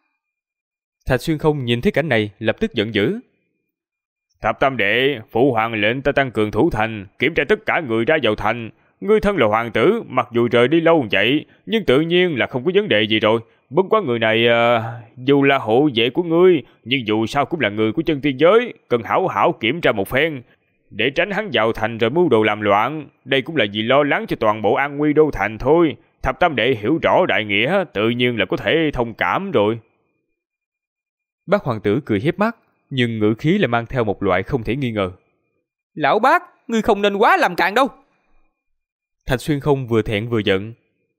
Thạch Xuyên Không nhìn thấy cảnh này lập tức giận dữ. Thập Tam Đệ, phụ hoàng lệnh ta tăng cường thủ thành, kiểm tra tất cả người ra vào thành. Ngươi thân là hoàng tử, mặc dù rời đi lâu vậy, nhưng tự nhiên là không có vấn đề gì rồi. Bất quá người này, dù là hộ vệ của ngươi, nhưng dù sao cũng là người của chân tiên giới, cần hảo hảo kiểm tra một phen, để tránh hắn vào thành rồi mưu đồ làm loạn. Đây cũng là vì lo lắng cho toàn bộ an nguy đô thành thôi. Thập Tam Đệ hiểu rõ đại nghĩa, tự nhiên là có thể thông cảm rồi. Bác hoàng tử cười hiếp mắt, nhưng ngữ khí lại mang theo một loại không thể nghi ngờ. Lão bác, ngươi không nên quá làm càn đâu. Thạch Xuyên Không vừa thẹn vừa giận.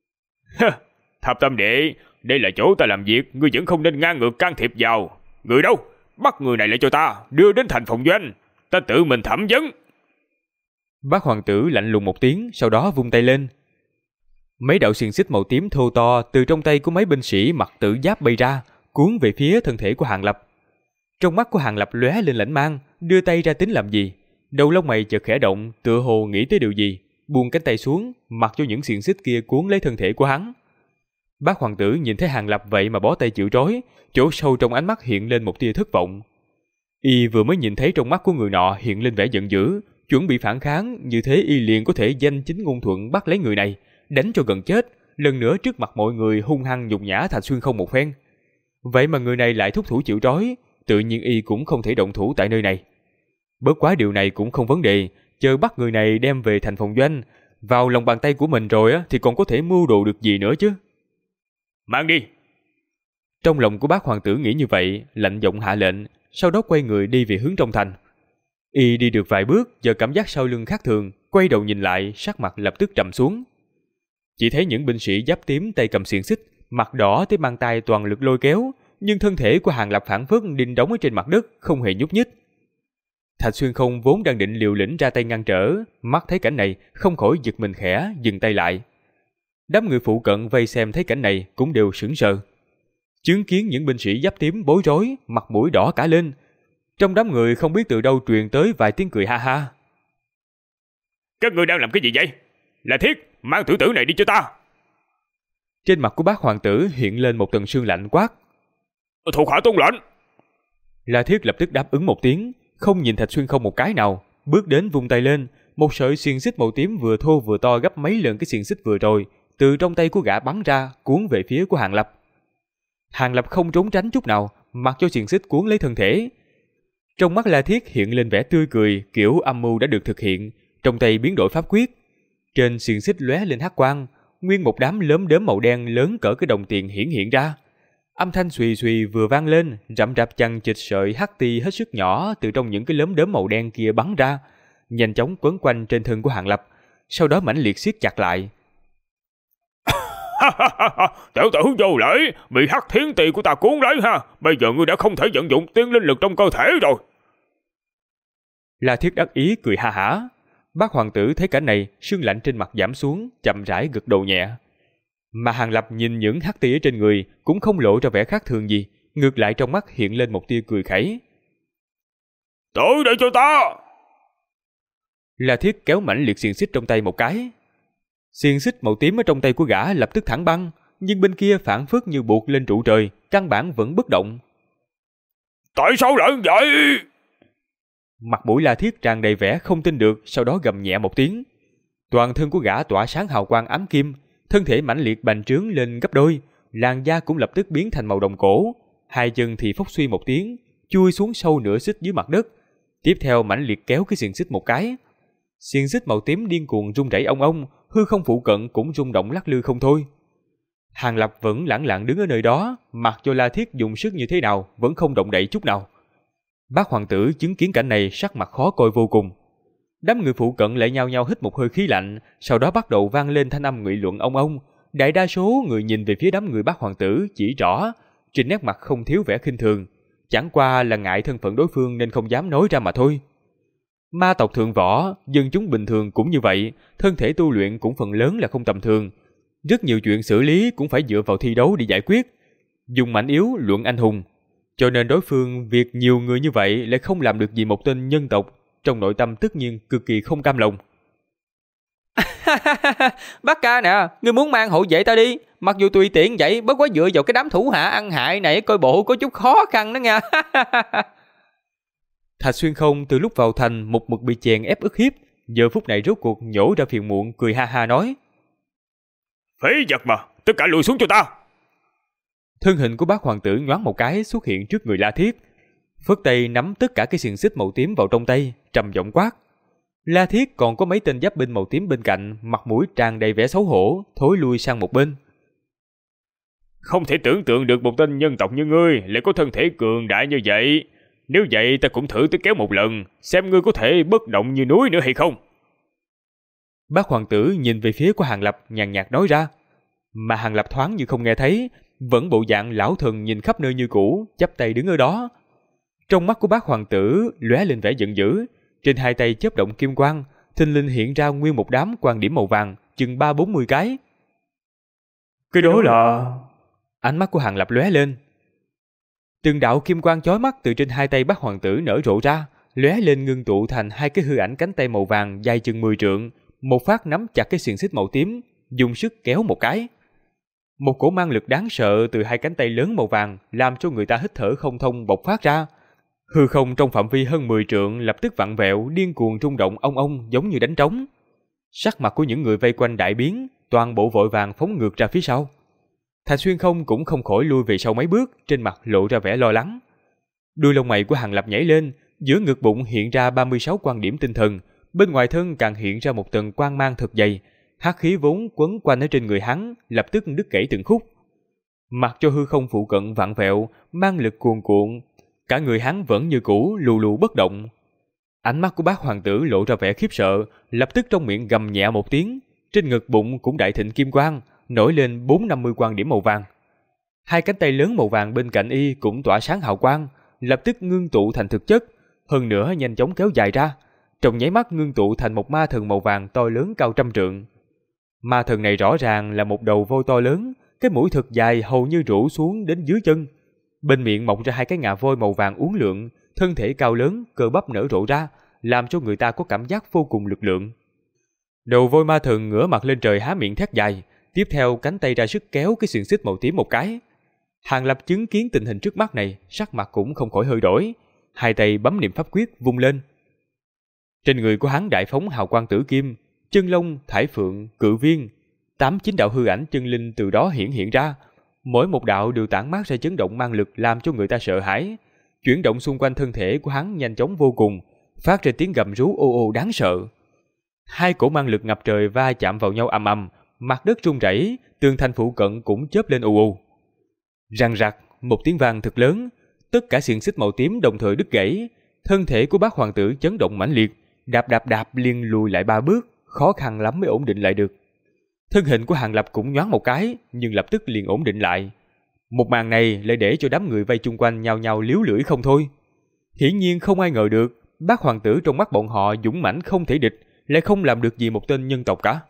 Thập Tam Đệ, đây là chỗ ta làm việc, ngươi vẫn không nên ngang ngược can thiệp vào. Người đâu? Bắt người này lại cho ta, đưa đến thành phòng doanh, ta tự mình thẩm vấn. Bác hoàng tử lạnh lùng một tiếng, sau đó vung tay lên. Mấy đạo xiềng xích màu tím thô to từ trong tay của mấy binh sĩ mặc tử giáp bay ra, cuốn về phía thân thể của Hàng Lập. Trong mắt của Hàng Lập lóe lên lãnh mang, đưa tay ra tính làm gì. Đầu lông mày chợt khẽ động, tựa hồ nghĩ tới điều gì, buông cánh tay xuống, mặc cho những xiềng xích kia cuốn lấy thân thể của hắn. Bác hoàng tử nhìn thấy Hàng Lập vậy mà bó tay chịu trói, chỗ sâu trong ánh mắt hiện lên một tia thất vọng. Y vừa mới nhìn thấy trong mắt của người nọ hiện lên vẻ giận dữ, chuẩn bị phản kháng, như thế y liền có thể danh chính ngôn thuận bắt lấy người này, đánh cho gần chết, lần nữa trước mặt mọi người hung hăng nhục nhã Thạch Xuyên Không một phen. Vậy mà người này lại thúc thủ chịu trói, tự nhiên y cũng không thể động thủ tại nơi này. Bất quá điều này cũng không vấn đề, chờ bắt người này đem về thành phòng doanh, vào lòng bàn tay của mình rồi thì còn có thể mưu đồ được gì nữa chứ. Mang đi. Trong lòng của bác hoàng tử nghĩ như vậy, lạnh giọng hạ lệnh, sau đó quay người đi về hướng trong thành. Y đi được vài bước, giờ cảm giác sau lưng khác thường, quay đầu nhìn lại, sắc mặt lập tức trầm xuống. Chỉ thấy những binh sĩ giáp tím tay cầm xiềng xích, mặt đỏ tới mang tay toàn lực lôi kéo, nhưng thân thể của Hàng Lập phảng phất đinh đóng ở trên mặt đất, không hề nhúc nhích. Thạch Xuyên Không vốn đang định liều lĩnh ra tay ngăn trở, mắt thấy cảnh này không khỏi giật mình khẽ, dừng tay lại. Đám người phụ cận vây xem thấy cảnh này cũng đều sững sờ, chứng kiến những binh sĩ giáp tím bối rối, mặt mũi đỏ cả lên. Trong đám người không biết từ đâu truyền tới vài tiếng cười ha ha. Các người đang làm cái gì vậy? Là Thiết, mang tiểu tử này đi cho ta. Trên mặt của bác hoàng tử hiện lên một tầng sương lạnh quát. Thuộc hạ tuân lệnh. La Thiết lập tức đáp ứng một tiếng, không nhìn Thạch Xuyên Không một cái nào, bước đến vung tay lên, một sợi xiềng xích màu tím vừa thô vừa to gấp mấy lần cái xiềng xích vừa rồi, từ trong tay của gã bắn ra, cuốn về phía của Hàng Lập. Hàng Lập không trốn tránh chút nào, mặc cho xiềng xích cuốn lấy thân thể. Trong mắt La Thiết hiện lên vẻ tươi cười, kiểu âm mưu đã được thực hiện, trong tay biến đổi pháp quyết. Trên xiềng xích lóe lên hắc quang, nguyên một đám lốm đốm màu đen lớn cỡ cái đồng tiền hiển hiện ra. Âm thanh xùy xùy vừa vang lên, rậm rạp chằng chịt sợi hắc ti hết sức nhỏ từ trong những cái lốm đốm màu đen kia bắn ra, nhanh chóng quấn quanh trên thân của Hàng Lập, sau đó mãnh liệt siết chặt lại. Tiểu tử vô lễ, bị hắc thiên tỳ của ta cuốn lấy ha, bây giờ ngươi đã không thể vận dụng tiên linh lực trong cơ thể rồi. La Thiết đắc ý cười ha hả. Bác hoàng tử thấy cảnh này, sương lạnh trên mặt giảm xuống, chậm rãi gật đầu nhẹ. Mà Hàng Lập nhìn những hắc tia trên người cũng không lộ ra vẻ khác thường gì, ngược lại trong mắt hiện lên một tia cười khẩy. Tới đây cho ta. La Thiết kéo mãnh liệt xiềng xích trong tay một cái. Xiềng xích màu tím ở trong tay của gã lập tức thẳng băng, nhưng bên kia phảng phất như buộc lên trụ trời, căn bản vẫn bất động. Tại sao lại vậy? Mặt mũi La Thiết tràn đầy vẻ không tin được, sau đó gầm nhẹ một tiếng. Toàn thân của gã tỏa sáng hào quang ám kim, thân thể mãnh liệt bành trướng lên gấp đôi, làn da cũng lập tức biến thành màu đồng cổ, hai chân thì phốc suy một tiếng, chui xuống sâu nửa xích dưới mặt đất. Tiếp theo mãnh liệt kéo cái xiềng xích một cái. Xiềng xích màu tím điên cuồng rung rẩy ong ong, hư không phụ cận cũng rung động lắc lư không thôi. Hàng Lập vẫn lẳng lặng đứng ở nơi đó, mặc cho La Thiết dùng sức như thế nào vẫn không động đậy chút nào. Bác hoàng tử chứng kiến cảnh này sắc mặt khó coi vô cùng. Đám người phụ cận lại nhao nhao hít một hơi khí lạnh, sau đó bắt đầu vang lên thanh âm nghị luận ong ong. Đại đa số người nhìn về phía đám người bác hoàng tử chỉ rõ, trên nét mặt không thiếu vẻ khinh thường, chẳng qua là ngại thân phận đối phương nên không dám nói ra mà thôi. Ma tộc thượng võ, dân chúng bình thường cũng như vậy, thân thể tu luyện cũng phần lớn là không tầm thường. Rất nhiều chuyện xử lý cũng phải dựa vào thi đấu để giải quyết, dùng mạnh yếu luận anh hùng. Cho nên đối phương việc nhiều người như vậy lại không làm được gì một tên nhân tộc, trong nội tâm tất nhiên cực kỳ không cam lòng. Bác ca nè, ngươi muốn mang hộ vệ ta đi. Mặc dù tùy tiện vậy, bất quá dựa vào cái đám thủ hạ ăn hại này coi bộ có chút khó khăn đó nha. Thạch Xuyên Không từ lúc vào thành một mực bị chèn ép ức hiếp, giờ phút này rốt cuộc nhổ ra phiền muộn, cười ha ha nói: Phế vật mà, tất cả lùi xuống cho ta. Thân hình của bác hoàng tử nhoáng một cái xuất hiện trước người La Thiết, phất tay nắm tất cả cái xiềng xích màu tím vào trong tay, trầm giọng quát. La Thiết còn có mấy tên giáp binh màu tím bên cạnh, mặt mũi tràn đầy vẻ xấu hổ, thối lui sang một bên. Không thể tưởng tượng được một tên nhân tộc như ngươi lại có thân thể cường đại như vậy. Nếu vậy ta cũng thử tới kéo một lần, xem ngươi có thể bất động như núi nữa hay không. Bác hoàng tử nhìn về phía của Hàng Lập nhàn nhạt nói ra, mà Hàng Lập thoáng như không nghe thấy, vẫn bộ dạng lão thần nhìn khắp nơi như cũ, chắp tay đứng ở đó. Trong mắt của bác hoàng tử lóe lên vẻ giận dữ, trên hai tay chớp động kim quang, thình lình hiện ra nguyên một đám quang điểm màu vàng, chừng 30-40 cái. Cái đó là... Ánh mắt của Hàng Lập lóe lên. Từng đạo kim quang chói mắt từ trên hai tay bác hoàng tử nở rộ ra, lóe lên ngưng tụ thành hai cái hư ảnh cánh tay màu vàng dài chừng 10 trượng, một phát nắm chặt cái xiềng xích màu tím, dùng sức kéo một cái. Một cổ mang lực đáng sợ từ hai cánh tay lớn màu vàng làm cho người ta hít thở không thông bộc phát ra. Hư không trong phạm vi hơn 10 trượng lập tức vặn vẹo, điên cuồng rung động ong ong giống như đánh trống. Sắc mặt của những người vây quanh đại biến, toàn bộ vội vàng phóng ngược ra phía sau. Thạch Xuyên Không cũng không khỏi lui về sau mấy bước, trên mặt lộ ra vẻ lo lắng. Đuôi lông mày của Hàng Lập nhảy lên, giữa ngực bụng hiện ra 36 quan điểm tinh thần, bên ngoài thân càng hiện ra một tầng quang mang thật dày, hắc khí vốn quấn quanh ở trên người hắn lập tức đứt gãy từng khúc. Mặc cho hư không phụ cận vặn vẹo, mang lực cuồn cuộn, cả người hắn vẫn như cũ lù lù bất động. Ánh mắt của bác hoàng tử lộ ra vẻ khiếp sợ, lập tức trong miệng gầm nhẹ một tiếng, trên ngực bụng cũng đại thịnh kim quang, nổi lên 450 quang điểm màu vàng. Hai cánh tay lớn màu vàng bên cạnh y cũng tỏa sáng hào quang, lập tức ngưng tụ thành thực chất, hơn nữa nhanh chóng kéo dài ra, trong nháy mắt ngưng tụ thành một ma thần màu vàng to lớn cao 100 trượng. Ma thần này rõ ràng là một đầu voi to lớn, cái mũi thật dài hầu như rũ xuống đến dưới chân. Bên miệng mọc ra hai cái ngà voi màu vàng uốn lượn, thân thể cao lớn, cơ bắp nở rộ ra, làm cho người ta có cảm giác vô cùng lực lượng. Đầu voi ma thần ngửa mặt lên trời há miệng thét dài, tiếp theo cánh tay ra sức kéo cái xiềng xích màu tím một cái. Hàng Lập chứng kiến tình hình trước mắt này, sắc mặt cũng không khỏi hơi đổi, hai tay bấm niệm pháp quyết vung lên. Trên người của hắn đại phóng hào quang tử kim, chân long, thải phượng, cự viên, 8-9 đạo hư ảnh chân linh từ đó hiện ra, mỗi một đạo đều tản mát ra chấn động mang lực làm cho người ta sợ hãi. Chuyển động xung quanh thân thể của hắn nhanh chóng vô cùng, phát ra tiếng gầm rú ô ô đáng sợ. Hai cổ mang lực ngập trời va chạm vào nhau ầm ầm, mặt đất rung rẩy, tường thành phụ cận cũng chớp lên ù ù. Răng rặc, một tiếng vang thật lớn, tất cả xiềng xích màu tím đồng thời đứt gãy, thân thể của bác hoàng tử chấn động mãnh liệt, đạp liên lùi lại 3 bước, khó khăn lắm mới ổn định lại được. Thân hình của Hàng Lập cũng nhoáng một cái, nhưng lập tức liền ổn định lại. Một màn này lại để cho đám người vây chung quanh nhao nhao liếu lưỡi không thôi. Hiển nhiên không ai ngờ được, bác hoàng tử trong mắt bọn họ dũng mãnh không thể địch, lại không làm được gì một tên nhân tộc cả.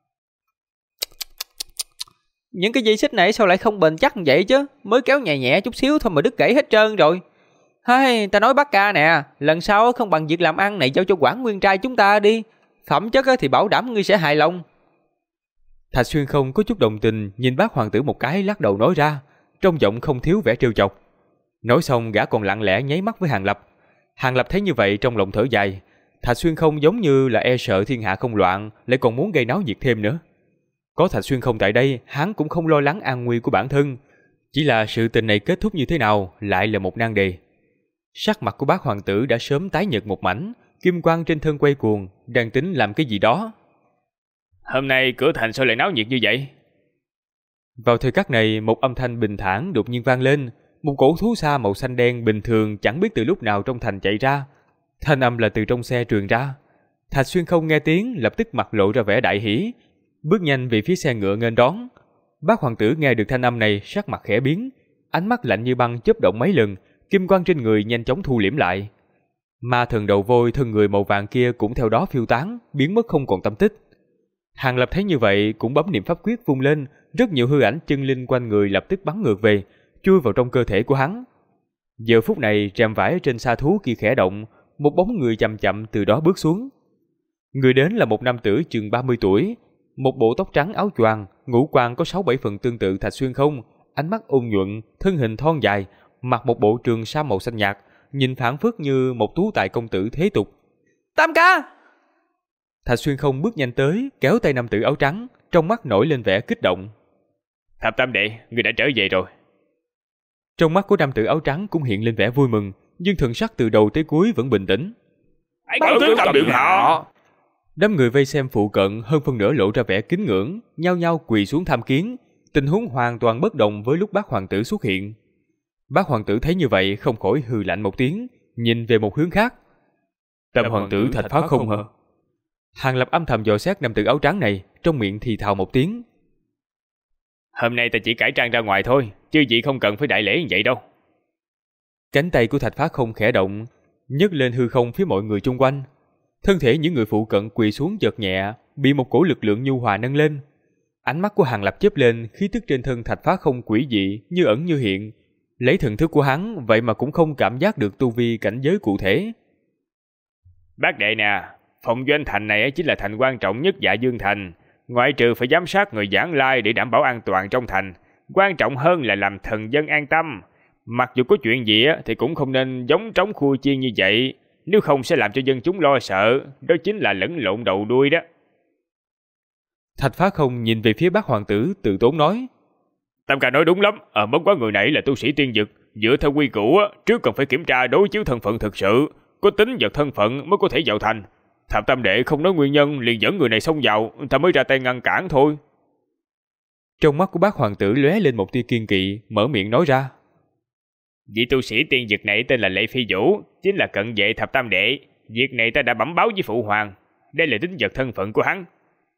Những cái dây xích này sao lại không bền chắc vậy chứ, mới kéo nhẹ nhẹ chút xíu thôi mà đứt gãy hết trơn rồi. Hay, ta nói bác ca nè, lần sau không bằng việc làm ăn này giao cho Quản Nguyên trai chúng ta đi, phẩm chất thì bảo đảm ngươi sẽ hài lòng. Thạch Xuyên Không có chút đồng tình nhìn bác hoàng tử một cái, lắc đầu nói ra, trong giọng không thiếu vẻ trêu chọc. Nói xong gã còn lặng lẽ nháy mắt với Hàng Lập. Hàng Lập thấy như vậy trong lòng thở dài. Thạch Xuyên Không giống như là e sợ thiên hạ không loạn, lại còn muốn gây náo nhiệt thêm nữa. Có Thạch Xuyên Không tại đây, hắn cũng không lo lắng an nguy của bản thân. Chỉ là sự tình này kết thúc như thế nào lại là một nan đề. Sắc mặt của bác hoàng tử đã sớm tái nhợt một mảnh, kim quang trên thân quay cuồng, đang tính làm cái gì đó. Hôm nay cửa thành sao lại náo nhiệt như vậy? Vào thời khắc này, một âm thanh bình thản đột nhiên vang lên, một cổ thú xa màu xanh đen bình thường chẳng biết từ lúc nào trong thành chạy ra. Thanh âm là từ trong xe truyền ra. Thạch Xuyên Không nghe tiếng, lập tức mặt lộ ra vẻ đại hỉ, bước nhanh về phía xe ngựa nghênh đón. Bác hoàng tử nghe được thanh âm này, sắc mặt khẽ biến, ánh mắt lạnh như băng chớp động mấy lần, kim quang trên người nhanh chóng thu liễm lại. Ma thần đầu voi thân người màu vàng kia cũng theo đó phiêu tán, biến mất không còn tâm tích. Hàng Lập thấy như vậy cũng bấm niệm pháp quyết vung lên, rất nhiều hư ảnh chân linh quanh người lập tức bắn ngược về, chui vào trong cơ thể của hắn. Giờ phút này rèm vải trên sa thú kia khẽ động, một bóng người chậm chậm từ đó bước xuống. Người đến là một nam tử chừng 30 tuổi, một bộ tóc trắng áo choàng, ngũ quan có 6-7 phần tương tự Thạch Xuyên Không, ánh mắt ôn nhuận, thân hình thon dài, mặc một bộ trường sa màu xanh nhạt, nhìn phảng phất như một tú tài công tử thế tục. Tam ca! Thạch Xuyên Không bước nhanh tới, kéo tay nam tử áo trắng, trong mắt nổi lên vẻ kích động. Thập Tam đệ, người đã trở về rồi. Trong mắt của nam tử áo trắng cũng hiện lên vẻ vui mừng, nhưng thần sắc từ đầu tới cuối vẫn bình tĩnh. Bẩm tướng Tam điện hạ! Đám người vây xem phụ cận hơn phân nửa lộ ra vẻ kính ngưỡng, nhao nhao quỳ xuống tham kiến. Tình huống hoàn toàn bất đồng với lúc bác hoàng tử xuất hiện. Bác hoàng tử thấy như vậy không khỏi hừ lạnh một tiếng, nhìn về một hướng khác. Tam hoàng tử Thạch Phá Không hả? Hàng Lập âm thầm dò xét nam tử áo trắng này, trong miệng thì thào một tiếng. Hôm nay ta chỉ cải trang ra ngoài thôi, chứ chị không cần phải đại lễ như vậy đâu. Cánh tay của Thạch Phá Không khẽ động, nhấc lên hư không phía mọi người chung quanh. Thân thể những người phụ cận quỳ xuống chợt nhẹ, bị một cổ lực lượng nhu hòa nâng lên. Ánh mắt của Hàng Lập chớp lên, khí tức trên thân Thạch Phá Không quỷ dị, như ẩn như hiện. Lấy thần thức của hắn, vậy mà cũng không cảm giác được tu vi cảnh giới cụ thể. Bác đệ nè, Phong Doanh Thành này chính là thành quan trọng nhất Dạ Dương Thành. Ngoại trừ phải giám sát người vãng lai để đảm bảo an toàn trong thành, quan trọng hơn là làm thần dân an tâm. Mặc dù có chuyện gì thì cũng không nên giống trống khua chiên như vậy, nếu không sẽ làm cho dân chúng lo sợ, đó chính là lẫn lộn đầu đuôi đó. Thạch Phá Không nhìn về phía bác hoàng tử, tự tốn nói. Tam ca nói đúng lắm, bất quá người này là tu sĩ tiên dực, dựa theo quy củ trước cần phải kiểm tra đối chiếu thân phận thực sự, có tính vật thân phận mới có thể vào thành. Thập Tam đệ không nói nguyên nhân liền dẫn người này xông vào, ta mới ra tay ngăn cản thôi. Trong mắt của bác hoàng tử lóe lên một tia kiên kỵ, mở miệng nói ra. Vị tu sĩ tiên dực này tên là Lệ Phi Vũ, chính là cận vệ Thập Tam đệ. Việc này ta đã bẩm báo với phụ hoàng, đây là tính vật thân phận của hắn.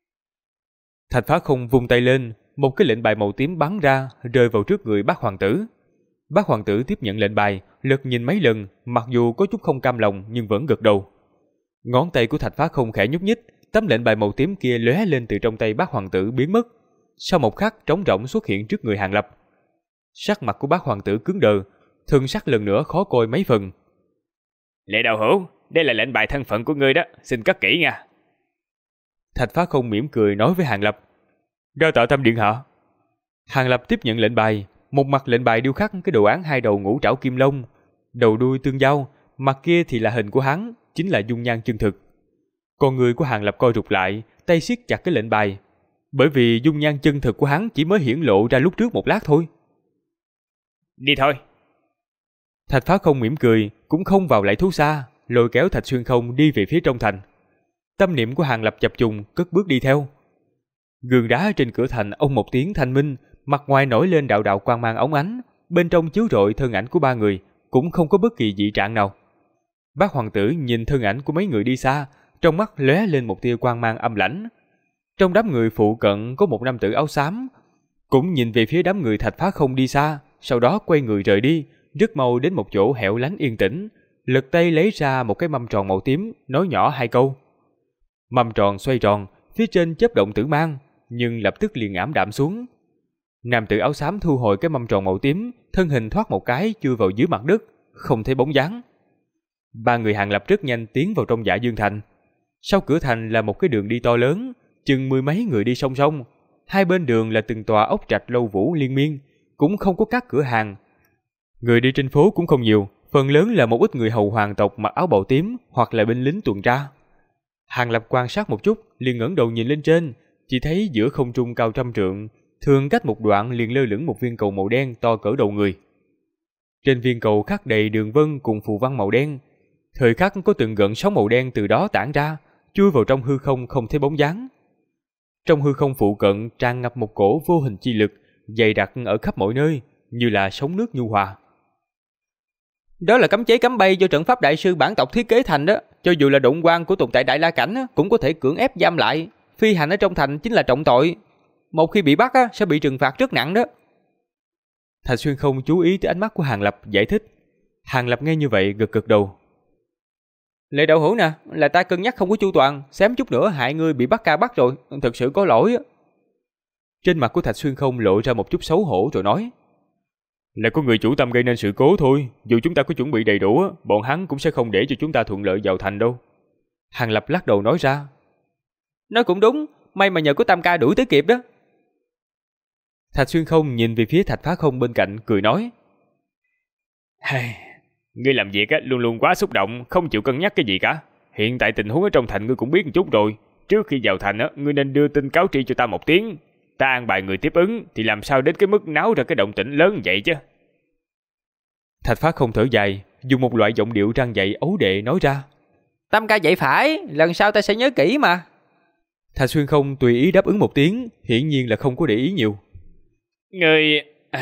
Thạch Phá Không vung tay lên, một cái lệnh bài màu tím bắn ra, rơi vào trước người bác hoàng tử. Bác hoàng tử tiếp nhận lệnh bài, lật nhìn mấy lần, mặc dù có chút không cam lòng nhưng vẫn gật đầu. Ngón tay của Thạch Phá Không khẽ nhúc nhích, tấm lệnh bài màu tím kia lóe lên từ trong tay bác hoàng tử biến mất. Sau một khắc trống rỗng xuất hiện trước người Hàng Lập. Sắc mặt của bác hoàng tử cứng đờ, thân sắc lần nữa khó coi mấy phần. Lệ đạo hữu, đây là lệnh bài thân phận của ngươi đó, xin cất kỹ nha. Thạch Phá Không mỉm cười nói với Hàng Lập. Đa tạ Tam điện hạ. Hàng Lập tiếp nhận lệnh bài, một mặt lệnh bài điêu khắc cái đồ án hai đầu ngũ trảo kim long, đầu đuôi tương giao, mặt kia thì là hình của hắn, chính là dung nhan chân thực. Con người của Hàng Lập co rụt lại, tay siết chặt cái lệnh bài, bởi vì dung nhan chân thực của hắn chỉ mới hiển lộ ra lúc trước một lát thôi. Đi thôi. Thạch Phá Không mỉm cười, cũng không vào lại thú xa, lôi kéo Thạch Xuyên Không đi về phía trong thành. Tâm niệm của Hàng Lập chập trùng, cất bước đi theo. Gương đá trên cửa thành ông một tiếng thanh minh, mặt ngoài nổi lên đạo đạo quang mang óng ánh, bên trong chiếu rọi thân ảnh của ba người, cũng không có bất kỳ dị trạng nào. Bác hoàng tử nhìn thân ảnh của mấy người đi xa, trong mắt lóe lên một tia quang mang âm lãnh. Trong đám người phụ cận có một nam tử áo xám, cũng nhìn về phía đám người Thạch Phá Không đi xa, sau đó quay người rời đi, rất mau đến một chỗ hẻo lánh yên tĩnh, lật tay lấy ra một cái mâm tròn màu tím, nói nhỏ hai câu. Mâm tròn xoay tròn, phía trên chớp động tử mang, nhưng lập tức liền ảm đạm xuống. Nam tử áo xám thu hồi cái mâm tròn màu tím, thân hình thoát một cái chui vào dưới mặt đất, không thấy bóng dáng. Ba người Hàng Lập rất nhanh tiến vào trong Dạ Dương Thành. Sau cửa thành là một cái đường đi to lớn, chừng mười mấy người đi song song. Hai bên đường là từng tòa ốc trạch lâu vũ liên miên, cũng không có các cửa hàng. Người đi trên phố cũng không nhiều, phần lớn là một ít người hầu hoàng tộc mặc áo bào tím hoặc là binh lính tuần tra. Hàng Lập quan sát một chút, liền ngẩng đầu nhìn lên trên, chỉ thấy giữa không trung cao trăm trượng, thường cách một đoạn liền lơ lửng một viên cầu màu đen to cỡ đầu người. Trên viên cầu khắc đầy đường vân cùng phù văn màu đen, thời khắc có từng gợn sóng màu đen từ đó tản ra, chui vào trong hư không không thấy bóng dáng. Trong hư không phụ cận tràn ngập một cổ vô hình chi lực, dày đặc ở khắp mọi nơi, như là sóng nước nhu hòa. Đó là cấm chế cấm bay do trận pháp đại sư bản tộc thiết kế thành đó, cho dù là độn quang của tồn tại Đại La Cảnh cũng có thể cưỡng ép giam lại. Phi hành ở trong thành chính là trọng tội, một khi bị bắt sẽ bị trừng phạt rất nặng đó. Thạch Xuyên Không chú ý tới ánh mắt của Hàng Lập giải thích. Hàng Lập nghe như vậy gật gật đầu. Lệ đạo hữu nè, là ta cân nhắc không có chu toàn, xém chút nữa hại ngươi bị bắt ca bắt rồi, thật sự có lỗi. Trên mặt của Thạch Xuyên Không lộ ra một chút xấu hổ rồi nói. Là có người chủ tâm gây nên sự cố thôi, dù chúng ta có chuẩn bị đầy đủ, bọn hắn cũng sẽ không để cho chúng ta thuận lợi vào thành đâu. Hàng Lập lắc đầu nói ra. Nói cũng đúng, may mà nhờ có Tam ca đuổi tới kịp đó. Thạch Xuyên Không nhìn về phía Thạch Phá Không bên cạnh, cười nói. Ngươi làm việc luôn luôn quá xúc động, không chịu cân nhắc cái gì cả. Hiện tại tình huống ở trong thành ngươi cũng biết một chút rồi. Trước khi vào thành ngươi nên đưa tin cáo tri cho ta một tiếng. Ta an bài người tiếp ứng thì làm sao đến cái mức náo ra cái động tĩnh lớn vậy chứ. Thạch Phá Không thở dài, dùng một loại giọng điệu răng dậy ấu đệ nói ra. Tam ca dạy phải, lần sau ta sẽ nhớ kỹ mà. Thạch Xuyên Không tùy ý đáp ứng một tiếng, hiển nhiên là không có để ý nhiều. Ngươi...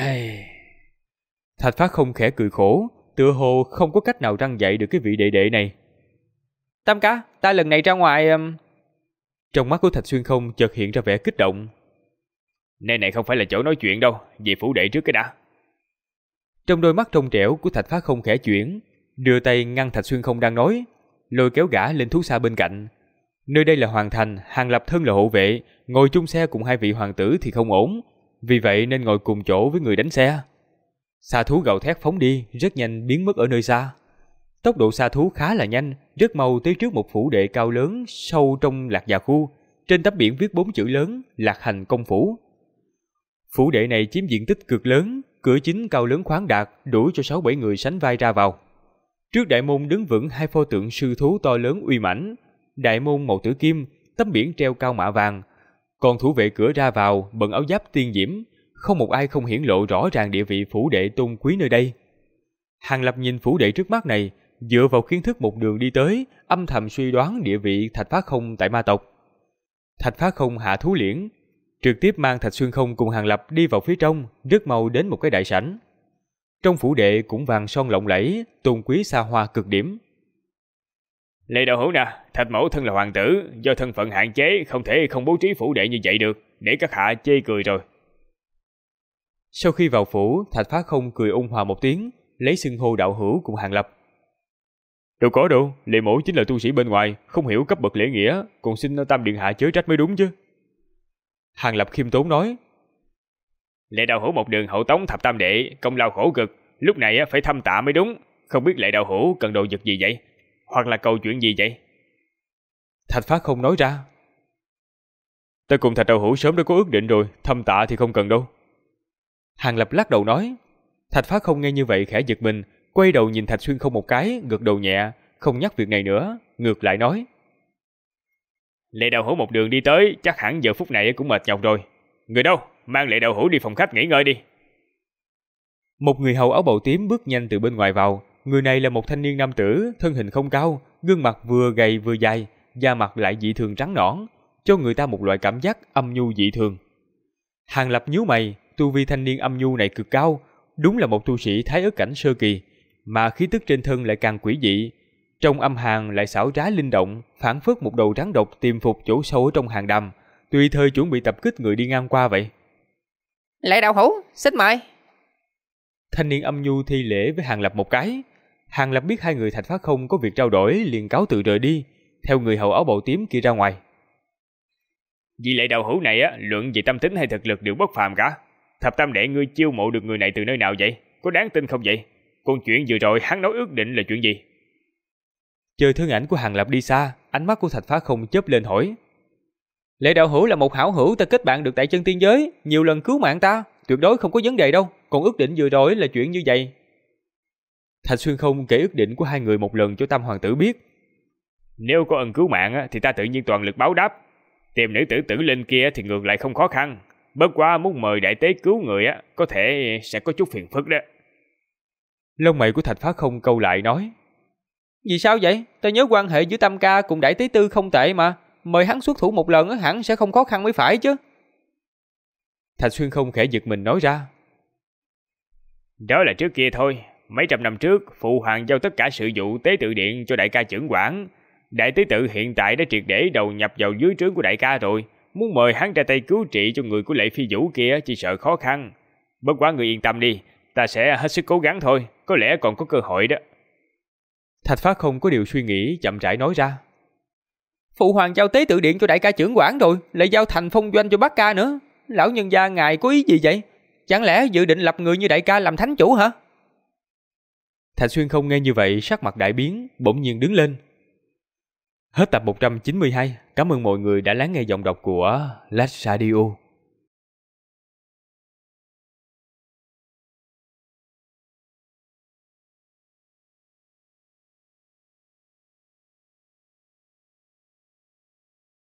Thạch Phá Không khẽ cười khổ, tựa hồ không có cách nào răng dạy được cái vị đệ đệ này. Tam ca, ta lần này ra ngoài... Trong mắt của Thạch Xuyên Không chợt hiện ra vẻ kích động. Nơi này không phải là chỗ nói chuyện đâu, về phủ đệ trước cái đã. Trong đôi mắt trong trẻo của Thạch Phá Không khẽ chuyển, đưa tay ngăn Thạch Xuyên Không đang nói, lôi kéo gã lên thú xa bên cạnh. Nơi đây là hoàng thành, Hàng Lập thân là hộ vệ, ngồi chung xe cùng hai vị hoàng tử thì không ổn, vì vậy nên ngồi cùng chỗ với người đánh xe. Xa thú gào thét phóng đi, rất nhanh biến mất ở nơi xa. Tốc độ xa thú khá là nhanh, rất mau tới trước một phủ đệ cao lớn sâu trong Lạc Già khu. Trên tấm biển viết 4 chữ lớn: Lạc Hành Công Phủ. Phủ đệ này chiếm diện tích cực lớn, cửa chính cao lớn khoáng đạt, đủ cho 6-7 người sánh vai ra vào. Trước đại môn đứng vững hai pho tượng sư thú to lớn uy mãnh. Đại môn màu tử kim, tấm biển treo cao mạ vàng. Còn thủ vệ cửa ra vào bận áo giáp tiên diễm, không một ai không hiển lộ rõ ràng địa vị phủ đệ tôn quý nơi đây. Hàng Lập nhìn phủ đệ trước mắt này, dựa vào kiến thức một đường đi tới, âm thầm suy đoán địa vị Thạch Phá Không tại ma tộc. Thạch Phá Không hạ thú liễn, trực tiếp mang Thạch Xuyên Không cùng Hàng Lập đi vào phía trong, rất mau đến một cái đại sảnh. Trong phủ đệ cũng vàng son lộng lẫy, tôn quý xa hoa cực điểm. Lê Đạo Hữu nè, Thạch mẫu thân là hoàng tử, do thân phận hạn chế không thể không bố trí phủ đệ như vậy được, để các hạ chê cười rồi. Sau khi vào phủ, Thạch Phá Không cười ôn hòa một tiếng, lấy xưng hô đạo hữu cùng Hàng Lập. Đâu có đâu, Lê mẫu chính là tu sĩ bên ngoài, không hiểu cấp bậc lễ nghĩa, còn xin Tam điện hạ chớ trách mới đúng chứ. Hàng Lập khiêm tốn nói. Lệ Đạo Hữu một đường hậu tống Thập Tam đệ, công lao khổ cực, lúc này phải thăm tạ mới đúng. Không biết Lệ Đạo Hữu cần đồ vật gì vậy, hoặc là cầu chuyện gì vậy? Thạch Phá Không nói ra. Ta cùng Thạch Đạo Hữu sớm đã có ước định rồi, thăm tạ thì không cần đâu. Hàng Lập lắc đầu nói. Thạch Phá Không nghe như vậy khẽ giật mình, quay đầu nhìn Thạch Xuyên Không một cái, gật đầu nhẹ, không nhắc việc này nữa, ngược lại nói. Lệ Đạo Hữu một đường đi tới, chắc hẳn giờ phút này cũng mệt nhọc rồi. Người đâu, mang Lệ Đạo Hữu đi phòng khách nghỉ ngơi đi. Một người hầu áo bào tím bước nhanh từ bên ngoài vào. Người này là một thanh niên nam tử, thân hình không cao, gương mặt vừa gầy vừa dài, da mặt lại dị thường trắng nõn, cho người ta một loại cảm giác âm nhu dị thường. Hàng Lập nhíu mày, tu vi thanh niên âm nhu này cực cao, đúng là một tu sĩ thái ức cảnh sơ kỳ, mà khí tức trên thân lại càng quỷ dị. Trong âm hàn lại xảo trá linh động, phảng phất một đầu rắn độc tiềm phục chỗ sâu ở trong hàn đàm, tùy thời chuẩn bị tập kích người đi ngang qua vậy. Lệ Đạo Hữu, xin mời. Thanh niên âm nhu thi lễ với Hàng Lập một cái. Hàng Lập biết hai người Thạch Phá Không có việc trao đổi, liền cáo từ rời đi, theo người hầu áo bào tím kia ra ngoài. Vì Lệ Đạo Hữu này luận về tâm tính hay thực lực đều bất phàm cả. Thập Tam đệ ngươi chiêu mộ được người này từ nơi nào vậy? Có đáng tin không vậy? Còn chuyện vừa rồi hắn nói ước định là chuyện gì? Chờ thân ảnh của Hàng Lập đi xa, ánh mắt của Thạch Phá Không chớp lên hỏi. Lệ Đạo Hữu là một hảo hữu ta kết bạn được tại chân tiên giới, nhiều lần cứu mạng ta, tuyệt đối không có vấn đề đâu. Còn ước định vừa rồi là chuyện như vậy. Thạch Xuyên Không kể ước định của hai người một lần cho Tam hoàng tử biết. Nếu có ân cứu mạng thì ta tự nhiên toàn lực báo đáp. Tìm nữ tử Tử Linh kia thì ngược lại không khó khăn. Bất quá muốn mời đại tế cứu người có thể sẽ có chút phiền phức đó. Lông mày của Thạch Phá Không câu lại nói. Vì sao vậy? Ta nhớ quan hệ giữa Tam ca cùng đại tế tư không tệ mà. Mời hắn xuất thủ một lần hẳn sẽ không khó khăn mới phải chứ. Thạch Xuyên Không khẽ giật mình nói ra. Đó là trước kia thôi. Mấy trăm năm trước, phụ hoàng giao tất cả sự vụ tế tự điện cho đại ca trưởng quản. Đại tế tự hiện tại đã triệt để đầu nhập vào dưới trướng của đại ca rồi. Muốn mời hắn ra tay cứu trị cho người của Lệ Phi Vũ kia chỉ sợ khó khăn. Bất quá người yên tâm đi, ta sẽ hết sức cố gắng thôi, có lẽ còn có cơ hội đó. Thạch Phá Không có điều suy nghĩ, chậm rãi nói ra. Phụ hoàng giao tế tự điện cho đại ca trưởng quản rồi, lại giao thành phong doanh cho bác ca nữa. Lão nhân gia ngài có ý gì vậy? Chẳng lẽ dự định lập người như đại ca làm thánh chủ hả? Thạch Xuyên Không nghe như vậy, sắc mặt đại biến, bỗng nhiên đứng lên. Hết tập 192. Cảm ơn mọi người đã lắng nghe giọng đọc của Lách Radio.